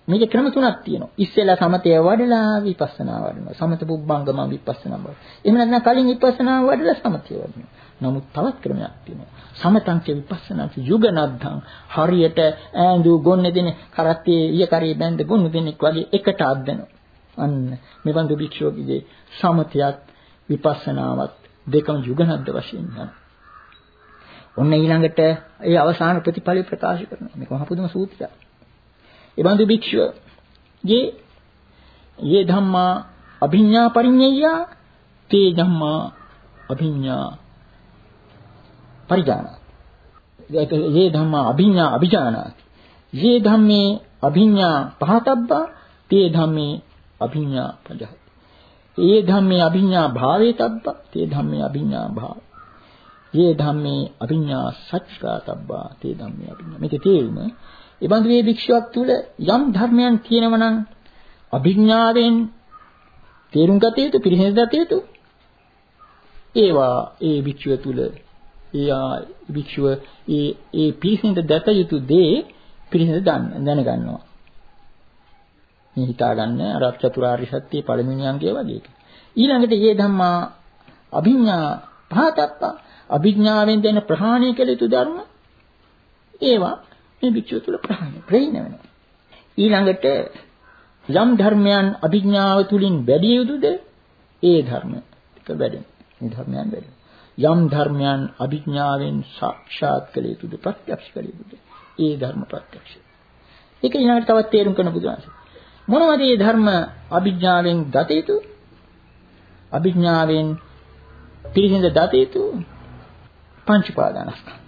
Speaker 2: මේකේ ක්‍රම තුනක් තියෙනවා. ඉස්සෙල්ලා සමතය වඩලා විපස්සනා වඩනවා. සමත පුබ්බංගම විපස්සනා වඩනවා. එහෙම නැත්නම් කලින් විපස්සනා වඩලා සමතය වඩනවා. නමුත් තවත් ක්‍රමයක් තියෙනවා. සමතංච විපස්සනාච යුගනද්ධං හරියට ඈඳු ගොන්න දෙන කරත්තේ ඊය කරේ බැඳ ගොන්න දෙනෙක් වගේ එකට අද්දනවා. අන්න මෙබඳු භික්ෂුවකගේ සමතයත් විපස්සනාවත් දෙකම යුගනද්ද වශයෙන් යනවා. ඔන්න ඊළඟට ඒ අවසාන ප්‍රතිඵලය ප්‍රකාශ කරනවා. මේක මහ පුදුම සූත්‍රයක්. එබඳු භික්ෂුව යේ යේ ධම්මා අභිඤ්ඤා පරිඤ්ඤය තේ ධම්මා අභිඤ්ඤා පරිජානාති. යේ ධම්මා අභිඤ්ඤා අභිජානාති. යේ ධම්මේ අභිඤ්ඤා පහතබ්බා තේ ධම්මේ අභිඤ්ඤා පජහති. යේ ධම්මේ අභිඤ්ඤා භාවේතබ්බා තේ ධම්මේ අභිඤ්ඤා භාව. යේ ධම්මේ අභිඤ්ඤා සච්චාතබ්බා තේ ධම්මේ අභිඤ්ඤා. මේකේ තේරුම ඒ බඳු මේ භික්ෂුවක් තුල යම් ධර්මයන් තියෙනවා නම් අභිඥාවෙන් තේරුම් ගත යුතු පිළිහෙද ගත යුතු ඒවා ඒ භික්ෂුව තුල ඒ භික්ෂුව ඒ ඒ පිළිහෙද දත යුතු දේ පිළිහෙද දැනගන්නවා. මේ හිතා ගන්න අර චතුරාර්ය සත්‍ය පළමුවෙනි අංගය වගේ. ඊළඟට යේ ධම්මා අභිඥා පහතප්ප අභිඥාවෙන් දෙන ප්‍රහාණය කළ යුතු ධර්ම ඒවා මේ භික්ෂුව තුළ ප්‍රහාණය ප්‍රහීන වෙනවා. ඊළඟට යම් ධර්මයන් අභිඥාව තුලින් වැඩි යුතුද ඒ ධර්ම ටික වැඩෙන. මේ ධර්මයන් වැඩෙන. යම් ධර්මයන් අභිඥාවෙන් සාක්ෂාත් කළ යුතුද ප්‍රත්‍යක්ෂ කළ යුතුද ඒ ධර්ම ප්‍රත්‍යක්ෂ. ඒක ඊළඟට තවත් තේරුම් ගන්න බුදුහාමි. මොනවද මේ ධර්ම අභිඥාවෙන් දත යුතු? අභිඥාවෙන් පිළිසිඳ දත යුතු පංච උපාදානස්කන්ධය.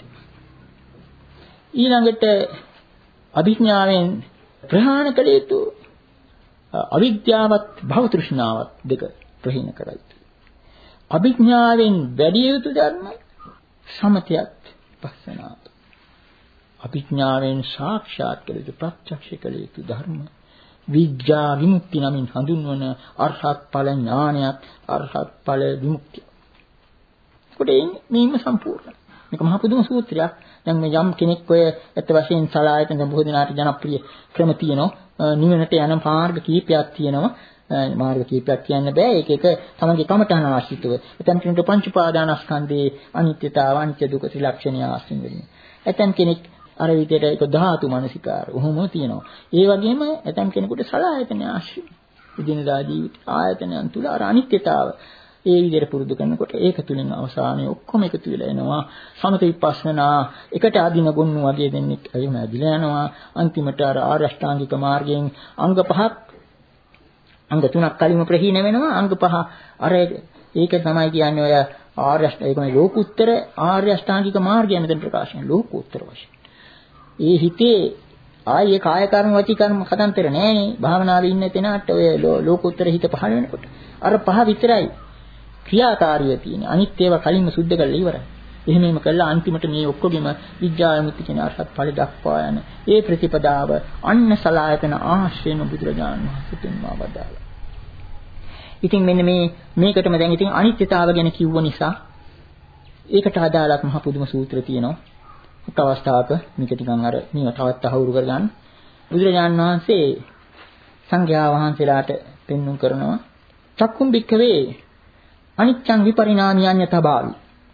Speaker 2: ඊළඟට අභිඥාවෙන් ප්‍රහාණ කළ යුතු අවිද්‍යාවත් භව තෘෂ්ණාවත් දෙක ප්‍රහීන කර යුතුයි. අභිඥාවෙන් වැඩි යුතු ධර්ම සමතයත් පස්සනාව. අභිඥාවෙන් සාක්ෂාත් කළ යුතු ප්‍රත්‍යක්ෂ කළ යුතු ධර්ම විඥා විමුක්ති නමින් හඳුන්වන අරහත් ඵල ඥානයත් අරහත් ඵල විමුක්තිය. කොටේ මේම සම්පූර්ණ. මේක මහ පුදුම සූත්‍රයක්. දැන් මේ යම් කෙනෙක් ඔය ඇත්ත වශයෙන් සලායතන බොහෝ දෙනාට ජනප්‍රිය ක්‍රම තියෙනවා. නිවනට යන මාර්ග කීපයක් තියෙනවා. මාර්ග කීපයක් කියන්න බෑ. ඒක එක තමන්ගේ කමඨහන ආශ්‍රිතව. එතන කෙනෙකුට පංච උපාදානස්කන්ධයේ අනිත්‍යතාව, අනිත්‍ය දුක ත්‍රිලක්ෂණය ආශ්‍රිත වෙන්නේ. එතන කෙනෙක් අර විදිහට ඒක ධාතු මනසිකාර උහුම තියෙනවා. ඒ වගේම එතන කෙනෙකුට සලායතන ආශ්‍රිත. ඉදිනදා ජීවිත ආයතනයන් තුල අර අනිත්‍යතාව ඒ විදිහට පුරුදු කරනකොට ඒක තුලින් අවසානයේ ඔක්කොම එකතු වෙලා එනවා. සමත විපස්සනා එකට අදින ගොන්නු වගේ දෙන්නේ එහෙම ඇදිලා යනවා. අන්තිමට අර ආර්ය අෂ්ටාංගික මාර්ගයෙන් අංග පහක් අංග තුනක් කලින්ම ප්‍රහීන වෙනවා. අංග පහ අර ඒක තමයි කියන්නේ ඔය ආර්ය අෂ්ට ඒකමයි ලෝකුත්තර ආර්ය අෂ්ටාංගික මාර්ගය මෙතන ප්‍රකාශ වෙන ලෝකුත්තර වශයෙන්. ඒ හිතේ ආයේ කාය කර්ම වචී කර්ම කතන්තර නෑනේ. භාවනාවේ ඉන්න තැනට ඔය ලෝකුත්තර හිත පහළ වෙනකොට අර පහ විතරයි ක්‍රියාකාරීව තියෙන. අනිත් ඒවා කලින්ම සුද්ධ කරලා ඉවරයි. එහෙම එහෙම කළා අන්තිමට මේ ඔක්කොගෙම විඥායමුක්ති කියන අරහත් ඵල දක්වා යන ඒ ප්‍රතිපදාව අන්න සලායතන ආශ්‍රේන බුදුරජාණන් වහන්සේ පෙන්වා වදාළා. ඉතින් මෙන්න මේ මේකටම දැන් ඉතින් අනිත්‍යතාව ගැන කිව්ව නිසා ඒකට අදාළක් මහ පුදුම සූත්‍ර තියෙනවා. උත් අවස්ථාවක මේක ටිකන් අර මේව තවත් අහුරු කරගන්න. බුදුරජාණන් වහන්සේ සංඝයා වහන්සේලාට පෙන්වුම් කරනවා චක්කුම් භික්ඛවේ අනිච්ඡං විපරිණාමී අඤ්ඤතා භාවි.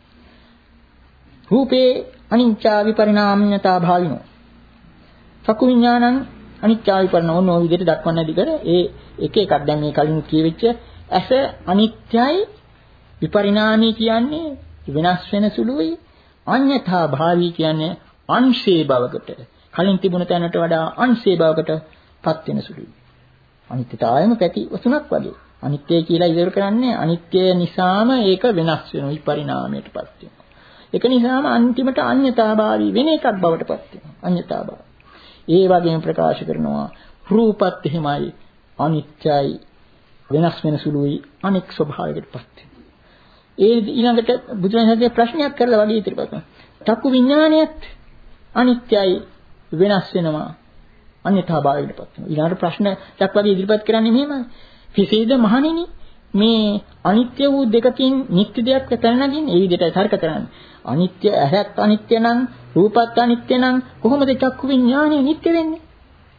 Speaker 2: රූපේ අනිච්චා විපරිණාමඤ්ඤතා භාවිනෝ. චක්කු විඥානං අනිච්චා විපරිණාම ඕන විදිහට දක්වන්න ඇති කර ඒ එක එකක් දැන් මේ කලින් කියවෙච්ච ඇස අනිත්‍යයි විපරිණාමී කියන්නේ වෙනස් වෙන සුළුයි අඤ්ඤතා භාවි කියන්නේ අංශේ බවකට කලින් තිබුණ තැනට වඩා අංශේ බවකට පත් වෙන සුළුයි. අනිත්‍යතාවයම පැති වසුණක් වගේ. අනිත්‍ය කියලා ඉවර කරන්නේ අනිත්‍ය නිසාම ඒක වෙනස් වෙනවා විපරිණාමයටපත් වෙනවා. ඒක නිසාම අන්තිමට අඤ්ඤතාභාවී වෙන එකක් බවටපත් වෙනවා. අඤ්ඤතාභාව. ඒ වගේම ප්‍රකාශ කරනවා රූපත් එහෙමයි අනිත්‍යයි වෙනස් වෙන සුළුයි අනෙක් ස්වභාවයකටපත් වෙනවා. ඒ ඊළඟට බුදුරජාණන්ගේ ප්‍රශ්නයක් කරලා වගේ ඉදිරිපත් කරනවා. චක්කු විඥානයත් අනිත්‍යයි වෙනස් වෙනවා අඤ්ඤතාභාවයකටපත් වෙනවා. ඊළඟට ප්‍රශ්නයක් වගේ ඉදිරිපත් කරන්නේ මෙහෙමයි. කිසිද මහණෙනි මේ අනිත්‍ය වූ දෙකකින් නිත්‍ය දෙයක් වෙතන නගින් ඒ විදිහට තර්ක කරන්නේ. අනිත්‍ය ඇහත් අනිත්‍ය නම් රූපත් අනිත්‍ය නම් කොහොමද චක්කු විඥානය නිත්‍ය වෙන්නේ?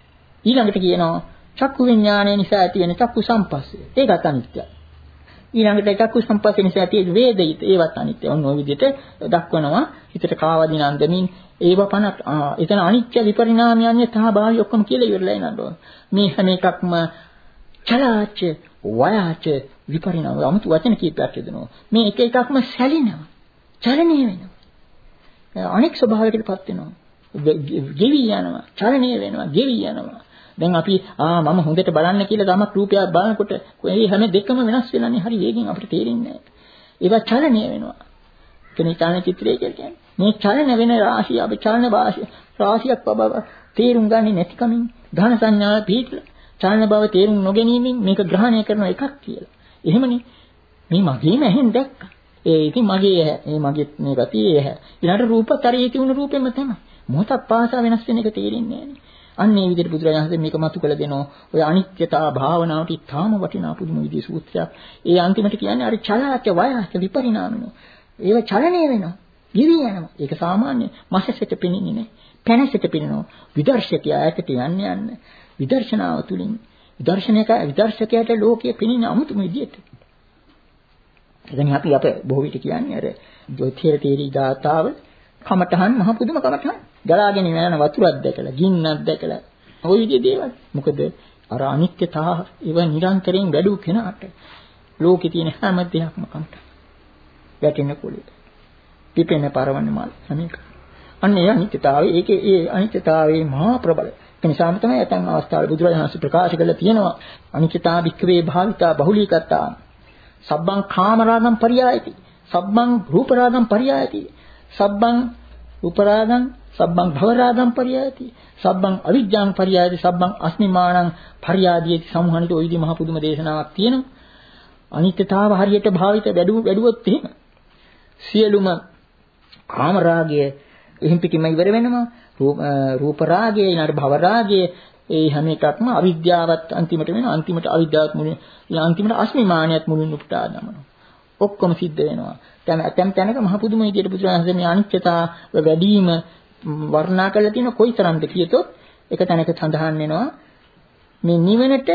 Speaker 2: ඊළඟට කියනවා චක්කු විඥානය නිසා ඇති වෙන චක්කු සම්පස්සේ. ඒකත් අනිත්‍යයි. ඊළඟට චක්කු සම්පස්සේ නිසා ඇති වේදිත ඒවත් අනිත්‍යයි. ඔන්න ඔය විදිහට දක්වනවා හිතට කාවදින අන්දමින් ඒව පනත් එතන අනිත්‍ය විපරිණාමයන්ය තහ භාවය ඔක්කොම කියලා ඉවරලා යනවා. මේ හැම එකක්ම චලාච වයාච විපරිණාම 아무තු වචන කීපයක් යදනවා. මේ එක එකක්ම සැලිනවා. චලනය වෙනවා. අනෙක් ස්වභාවයකටපත් වෙනවා. ගෙවි යනවා. චලනය වෙනවා. ගෙවි යනවා. දැන් අපි ආ මම හොඳට බලන්න කියලා ගමක් රූපයක් බලනකොට මේ හැම දෙකම වෙනස් වෙලානේ හරි වේගෙන් අපිට තේරෙන්නේ නැහැ. ඒවා චලනය වෙනවා. කෙනෙක් චලන චිත්‍රය කියන්නේ මේ චලන වෙන රාශිය අපි චලන වාසිය රාශියක් බව තේරුම් ගන්නේ නැතිකමින් ධන සංඥාව පිටලා චලන බව තේරුම් නොගැනීමෙන් මේක ග්‍රහණය කරන එකක් කියලා. එහෙමනේ මේ මගේම ඇහෙන් දැක්කා. ඒ ඉතින් මගේ ඇහැ. මේ මගේ මේ ගතිය ඇහැ. ඊළඟට රූපතරයේ තියුණු රූපෙම තමයි. මොහොතක් පාසා වෙනස් වෙන එක තේරෙන්නේ නැහැ. අන්න ඒ විදිහට බුදුරජාණන් වහන්සේ මේක මතු කළ දෙනවා. ඔය අනිත්‍යතා භාවනාවට ඉතාම වටිනා පුදුම විදිහේ සූත්‍රයක්. ඒ අන්තිමට කියන්නේ අර චලාච වයාච විපරිණාමන. ඒව චලනය වෙනවා. ගිවි යනවා. ඒක සාමාන්‍ය මාසෙට පෙනෙන්නේ නැහැ. පැනසෙට පෙනෙනවා. විදර්ශකයා ඈතට යන්න යන්න විදර්ශනාව තුලින් විදර්ශනයක විදර්ශකයාට ලෝකයේ පෙනෙන අමුතුම විදිහට. එතන අපි අප බොහෝ විට කියන්නේ අර ජෝතිර තේරි ගාතාව කමඨහන් මහ පුදුම කමඨහන් ගලාගෙන යන වතුරක් දැකලා ගින්නක් දැකලා ওই විදිහේ දේවල්. මොකද අර අනිත්‍යතාව ඒව නිරන්තරයෙන් වැඩි කෙනාට ලෝකේ තියෙන හැම දෙයක්ම කමඨ. වැටෙන කුලෙ. පිපෙන පරවන්න මල් හැම එක. අන්න ඒ අනිත්‍යතාවය ඒකේ ඒ අනිත්‍යතාවයේ මහා ප්‍රබල. ඒ නිසාම තමයි ඇතන් අවස්ථාවල බුදුරජාණන් වහන්සේ ප්‍රකාශ කළා තියෙනවා අනිත්‍යතා භික්ඛවේ භාවිතා බහුලීකත්තා සබ්බං කාමරාගම් පරියායති සබ්බං රූපරාගම් පරියායති සබ්බං උපරාගං සබ්බං භවරාගං පරියායති සබ්බං අවිජ්ජාං පරියායති සබ්බං අස්මිමානං පරියාදීති සමුහණිත ওই විදි මහ පුදුම දේශනාවක් තියෙනවා. අනිත්‍යතාව හරියට භාවිත වැඩු වැඩුවොත් එහෙම සියලුම කාම රාගය එහෙන් පිටින්ම ඉවර වෙනවා. රූප රාගය ඊළඟට භව රාගය ඒ හැම එකක්ම අවිද්‍යාවත් අන්තිමට වෙනවා. අන්තිමට අවිද්‍යාවත් මුලින් අන්තිමට අස්මිමානියත් මුලින් උපුටා ගන්නවා. ඔක්කොම සිද්ධ වෙනවා. දැන් ඇතැම් තැනක මහ පුදුම විදියට බුදුරජාණන් මේ අනිත්‍යතාව වැඩිම වර්ණනා කරලා තියෙන කොයිතරම්ද කියතොත් එක තැනක සඳහන් වෙනවා මේ නිවනට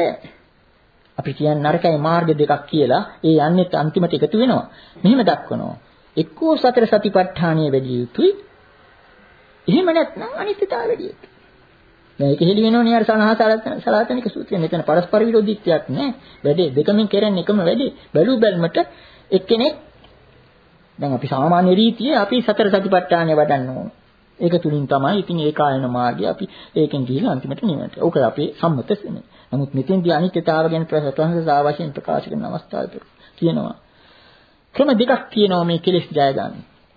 Speaker 2: අපි කියන්නේ නරකයි මාර්ග දෙකක් කියලා. ඒ යන්නේ අන්තිමට එකතු වෙනවා. මෙහෙම දක්වනවා. එක්කෝ සතර සතිපට්ඨානිය වැඩි යුතුයි. එහෙම නැත්නම් අනිත්‍යතාව වැඩි යුතුයි. දැන් ඒක හෙලි වෙනෝනේ අර සනහ සලාතනික සූත්‍රයේ මෙතන පරස්පර විරෝධීත්වයක් නැහැ. වැඩේ දෙකමින් කරන්නේ එකම වැඩේ. බැලු බැලමට එක්කෙනෙක් දැන් අපි සාමාන්‍ය රීතියේ අපි සතර සතිපට්ඨානය වඩන්න ඕන. ඒක තුලින් තමයි ඉතින් ඒකායන මාර්ගය අපි ඒකෙන් ගිහිල්ලා අන්තිමට නිවනට. ඕක අපේ සම්මත සෙනෙ. නමුත් මෙතෙන්දී අනිත්‍යතාව ගැන ප්‍රසංසා වශයෙන් ප්‍රකාශ කරන අවස්ථාවක කියනවා ක්‍රම දෙකක් තියෙනවා මේ කෙලෙස් ජය ගන්න.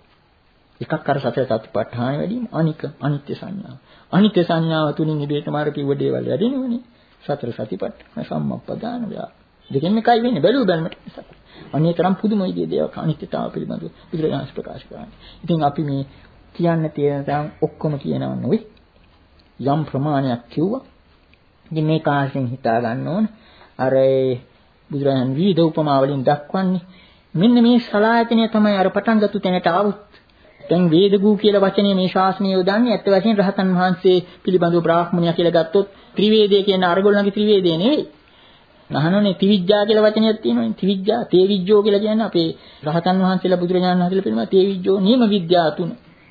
Speaker 2: එකක් අර සතර සතිපට්ඨාන වැඩිම අනික අනිත්‍ය සංඥාව. අනිත්‍ය සංඥාව තුලින් ඉබේටම අර කිව්ව දේවල් වැඩෙනවනේ. සතර සතිපට්ඨාන සම්මප්පදාන ව්‍යා. දෙකෙන් එකයි වෙන්නේ බැලුව බැලමට. අනේ තරම් පුදුම විදිහේ දේවල් අනිත්‍යතාව පිළිබඳව බුදුරජාණන් ප්‍රකාශ කරන්නේ. ඉතින් අපි මේ කියන්න තියෙන තරම් ඔක්කොම කියනව නෙවෙයි. යම් ප්‍රමාණයක් කිව්වා. ඉතින් මේ කාර්යයෙන් හිතා ගන්න ඕන. අර බුදුරජාණන් විවිධ උපමා වලින් දක්වන්නේ මෙන්න මේ සලායතනය තමයි අර පටන් ගත්ත තැනට ආවොත්. දැන් වේදගූ කියලා වචනේ මේ ශාස්ත්‍රය යොදන්නේ ඇත්ත වශයෙන් රහතන් වහන්සේ පිළිබඳව බ්‍රාහ්මණයා කියලා ගත්තොත් ත්‍රිවේදය කියන අරගොල්ලන්ගේ ත්‍රිවේදය නෙවෙයි. නහනෝනේ ත්‍රිවිජ්ජා කියලා වචනයක් තියෙනවානේ. ත්‍රිවිජ්ජා තේවිජ්ජෝ කියලා කියන්නේ අපේ රහතන් වහන්සේලා බුදුරජාණන් වහන්සේලා පිළිබඳව තේවිජ්ජෝ නියම විද්‍යා තුන.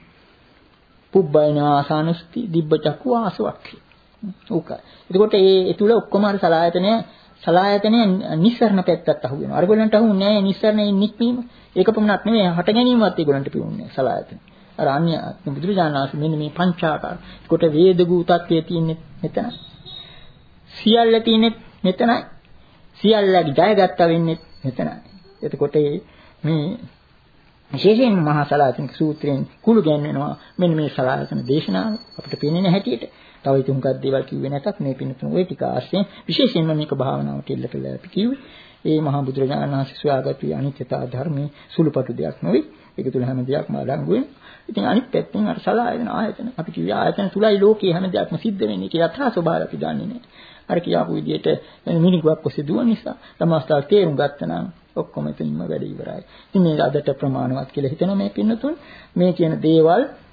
Speaker 2: පුබ්බයින ආසානුස්ති දිබ්බ චක්කු ආසවක්ඛි. ඕක. එතකොට ඒ තුල ඔක්කොම අර සලායතනය සලායතනය නිස්සරණ පැත්තට අහු වෙනවා. අරගොල්ලන්ට අහු නැහැ නිස්සරණයෙන් නික්මීම. ඒක පමණක් නෙවෙයි හට ගැනීමවත් ඒගොල්ලන්ට පියුන්නේ සලායතන. අර අන්‍ය බුදුරජාණන් වහන්සේ මෙන්න මේ පංචාකාර. කොට වේදගූ තත්ත්වයේ තියෙන්නේ මෙතනයි. සියල්ල තියෙන්නේ මෙතනයි. සියල්ලගේ ජයගත්තා වෙන්නේ මෙතනයි. එතකොට මේ විශේෂයෙන් මහා සලායතනික සූත්‍රයෙන් කුළු ගැන්වෙනවා මෙන්න මේ සලායතන දේශනාව අපිට පේන්නේ නැහැටියට. තව ඉතුම්කක් දේවල් කිව්වේ නැතත් මේ පින්නතුන් ওই ටික ආශ්‍රයෙන් විශේෂයෙන්ම මේක භාවනාවට එල්ල කළා අපි කිව්වේ. ඒ මහා බුදුරජාණන් වහන්සේ සොයාගත්තු අනිත්‍යතා ධර්මයේ සුළුපටු දෙයක් නෙවෙයි. ඒක තුල හැම දෙයක්ම අඩංගු වෙනවා. ඉතින් අනිත් පැත්තෙන් අර සලායතන ආයතන අපි කිව්වේ ආයතන තුලයි ලෝකයේ හැම දෙයක්ම සිද්ධ වෙන්නේ කියලා යථා ස්වභාවය අපි දන්නේ නැහැ. අර කියාපු විදිහට මිනිගුවක් ඔස්සේ දුවන නිසා තමස්තාව තේරුම් ගත්තා නම් ඔක්කොම එතනින්ම වැඩ ඉවරයි. ඉතින් මේක අදට ප්‍රමාණවත් කියලා හිතනවා මේ පින්නතුන්. මේ කියන දේවල්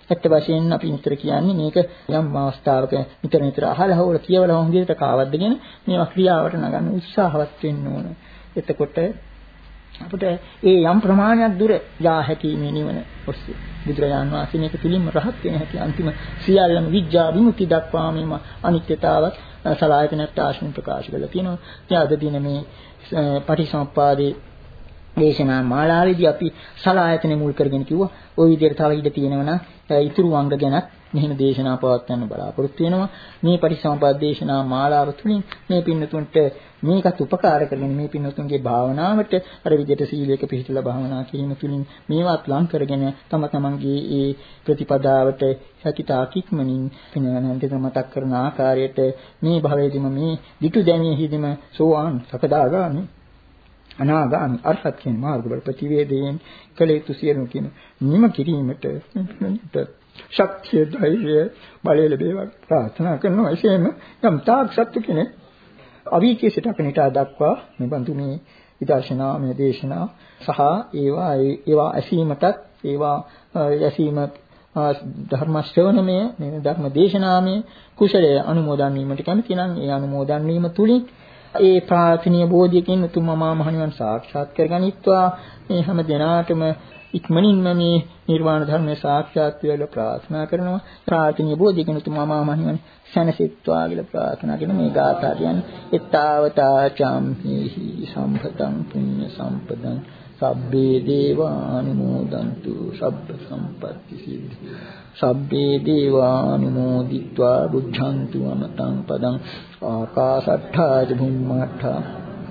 Speaker 2: ඇත්ත වශයෙන්ම අපි නිතර කියන්නේ මේක යම් අවස්ථාවක නිතර නිතර අහලා හොර කියවලා හොඳට කාවද්දගෙන මේවා ක්‍රියාවට නගන්න උත්සාහවත් වෙන්න ඕන. එතකොට අපිට ඒ යම් ප්‍රමාණයක් දුර යා හැකි මේ නිවන ඔස්සේ බුදුරජාණන් වහන්සේ මේක පිළිම රහත් වෙන හැටි අන්තිම සියල්ලම විඥා විමුක්ති දක්වා මේම අනිත්‍යතාවත් සලආයතනත් ආශ්‍රම ප්‍රකාශ කරලා තියෙනවා. ඉතින් අද දින මේ පටිසමුප්පාදේ දේශනා මාලාවේදී අපි සලආයතන මුල් කරගෙන කිව්වා. ওই විදිහට තව ඉඳ තියෙනවා නම් ඊතුරු අංග ගැනත් මෙහෙම දේශනා පවත්වන්න බලාපොරොත්තු වෙනවා. මේ පටිසමුප්පාද දේශනා මාලාව තුළින් මේ පින්නතුන්ට මේකත් උපකාර කරගෙන මේ පින්නතුන්ගේ භාවනාවට අර විදිහට සීලයක පිළිපදලා භාවනා කිරීම තුළින් මේවත් ලං කරගෙන තම තමන්ගේ ඒ ප්‍රතිපදාවට හැකිතාක් ඉක්මනින් පිනවනන්ට මතක් කරන ආකාරයට මේ භවයේදීම මේ ditu දැමියෙහිදීම සෝවාන් සකදාගාමි අනාගාමි අරහත් කියන මාර්ගවල ප්‍රතිවේදයෙන් කළ යුතු සියලු කියන නිම කිරීමට ශක්තිය ධෛර්යය බලය ලැබේවා ප්‍රාර්ථනා කරනවා. එසේම යම් තාක් සත්තු කෙනෙක් අවීකේ සිට අපිට දක්වා මේ බඳු මේ විදර්ශනා මේ දේශනා සහ ඒවා ඒවා ඇසීමටත් ඒවා ඇසීම ධර්ම ශ්‍රවණමය මේ ධර්ම දේශනාමය කුසලය අනුමෝදන් වීමට කැමති නම් ඒ අනුමෝදන් වීම තුලින් ඒ ප්‍රාර්ථනීය බෝධියකින් උතුම් මහා මහණිවන් සාක්ෂාත් කරගනිත්වා මේ හැම දිනාටම ඉක්මනින්ම මේ නිර්වාණ ධර්මය සාක්ෂාත් වෙලා ප්‍රාර්ථනා කරනවා. ප්‍රාර්ථනීය බෝධියකින් උතුම් මහා මහණිවන් සැනසෙත්වා කියලා ප්‍රාර්ථනා කරන මේ ගාථා කියන්නේ එත්තාවතා චම්හි සම්පතං පුඤ්ඤ සම්පදං සබ්බේ දේවානුමෝදන්තු සබ්බ සම්පත්ති සිද්ධි සබ්බේ දේවානුමෝදිत्वा බුද්ධන්තු අමතං පදං ආකාශට්ඨා ච භුම්මාට්ඨා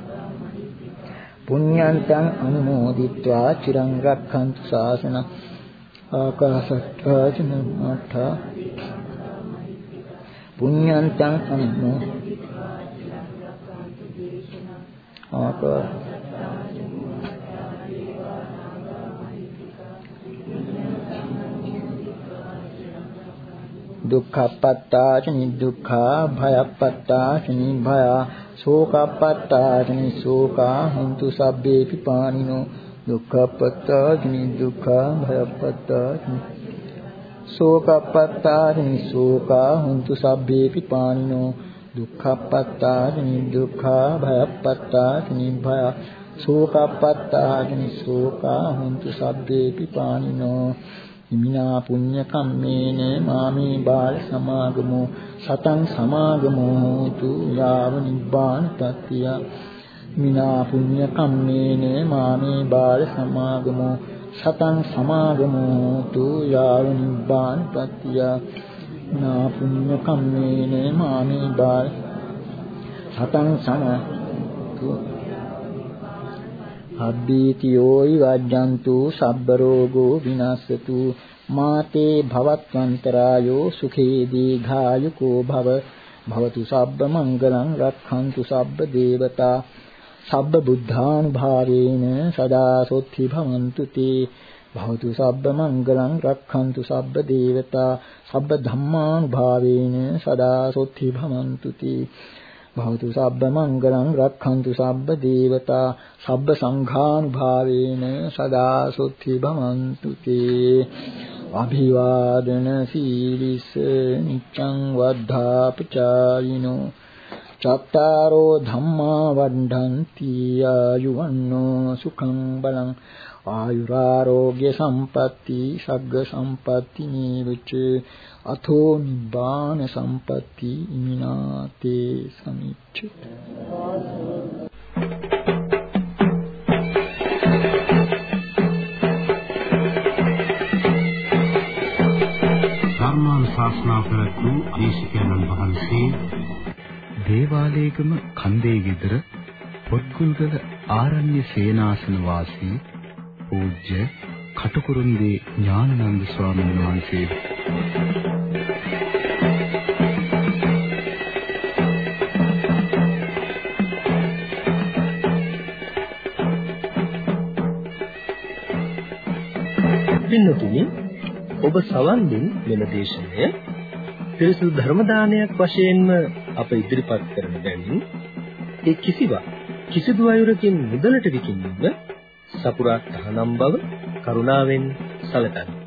Speaker 2: පුඤ්ඤන්තං අනුමෝදිत्वा චිරං රක්ඛන්තු ශාසනං ආකාශට්ඨා ච භුම්මාට්ඨා පුඤ්ඤන්තං අනුමෝදිत्वा ආකාශ දුක්ඛපත්තාච නිදුක්ඛා භයපත්තාච නිභයා ශෝකපත්තාච නිශෝකා හොන්තු සබ්බේපි පානිනෝ දුක්ඛපත්තාච නිදුක්ඛා භයපත්තාච ශෝකපත්තාච නිශෝකා හොන්තු සබ්බේපි පානිනෝ දුක්ඛපත්තාච නිදුක්ඛා භයපත්තාච නිභයා ශෝකපත්තාච නිශෝකා හොන්තු සබ්බේපි පානිනෝ ඉමිනා පුඤ්ඤ කම්මේන මාමේ බාල සමාගමෝ සතං සමාගමෝ තු යාව නිබ්බානපත්තිය මිනා පුඤ්ඤ කම්මේන මාමේ බාල සමාගමෝ සතං සමාගමෝ තු යාව නිබ්බානපත්තිය නා පුඤ්ඤ කම්මේන මාමේ බාල සතං සමාගමෝ අබ්බීතියෝයි වජ්ජන්තු සබ්බ රෝගෝ විනාශතු මාතේ භවත්වන්තරායෝ සුඛේ දීඝායුකෝ භව භවතු සබ්බ මංගලං රක්ඛන්තු සබ්බ දේවතා සබ්බ බුද්ධානුභාවේන සදා සොත්ති භවන්තු තේ භවතු සබ්බ මංගලං රක්ඛන්තු සබ්බ දේවතා සබ්බ ධම්මානුභාවේන සදා සොත්ති භවන්තු තේ භවතු සබ්බ මංගලං රක්ඛන්තු සබ්බ දේවතා සබ්බ සංඝානුභාවේන සදා සොත්ති භවන්තු තේ අභිවාදන සීලිස නිච්ඡං වද්ධාපචායිනෝ චත්තාරෝ ධම්මා වණ්ඩන්ති ආයුවන්නෝ සුඛං බලං ආයුරාෝග්‍ය සම්පatti සග්ග සම්පatti නීවච අතෝ නිබ්බාන සම්පatti ඉමිනාතේ සමිච්ඡති
Speaker 1: ධර්මානුශාසනා කරතු දේශකයන්න් වහන්සේ දේවාලේගම කන්දේ ගෙදර පොත්ගුල්ගල ආරණ්‍ය සේනාසන වාසී පූජ්‍ය කටුකුරුන්දී ඥානানন্দ ස්වාමීන් වහන්සේ
Speaker 3: පින්නතුනි ඔබ සවන් දෙන මෙම දේශනය පිරිසුදු ධර්ම දානයක් වශයෙන්ම අප ඉදිරිපත් කරන බැවින් ඒ කිසිවක් කිසිදු අයුරකින් මුදලට විකිණීම සපුරා තහනම් බව කරුණාවෙන් සැලකන්න.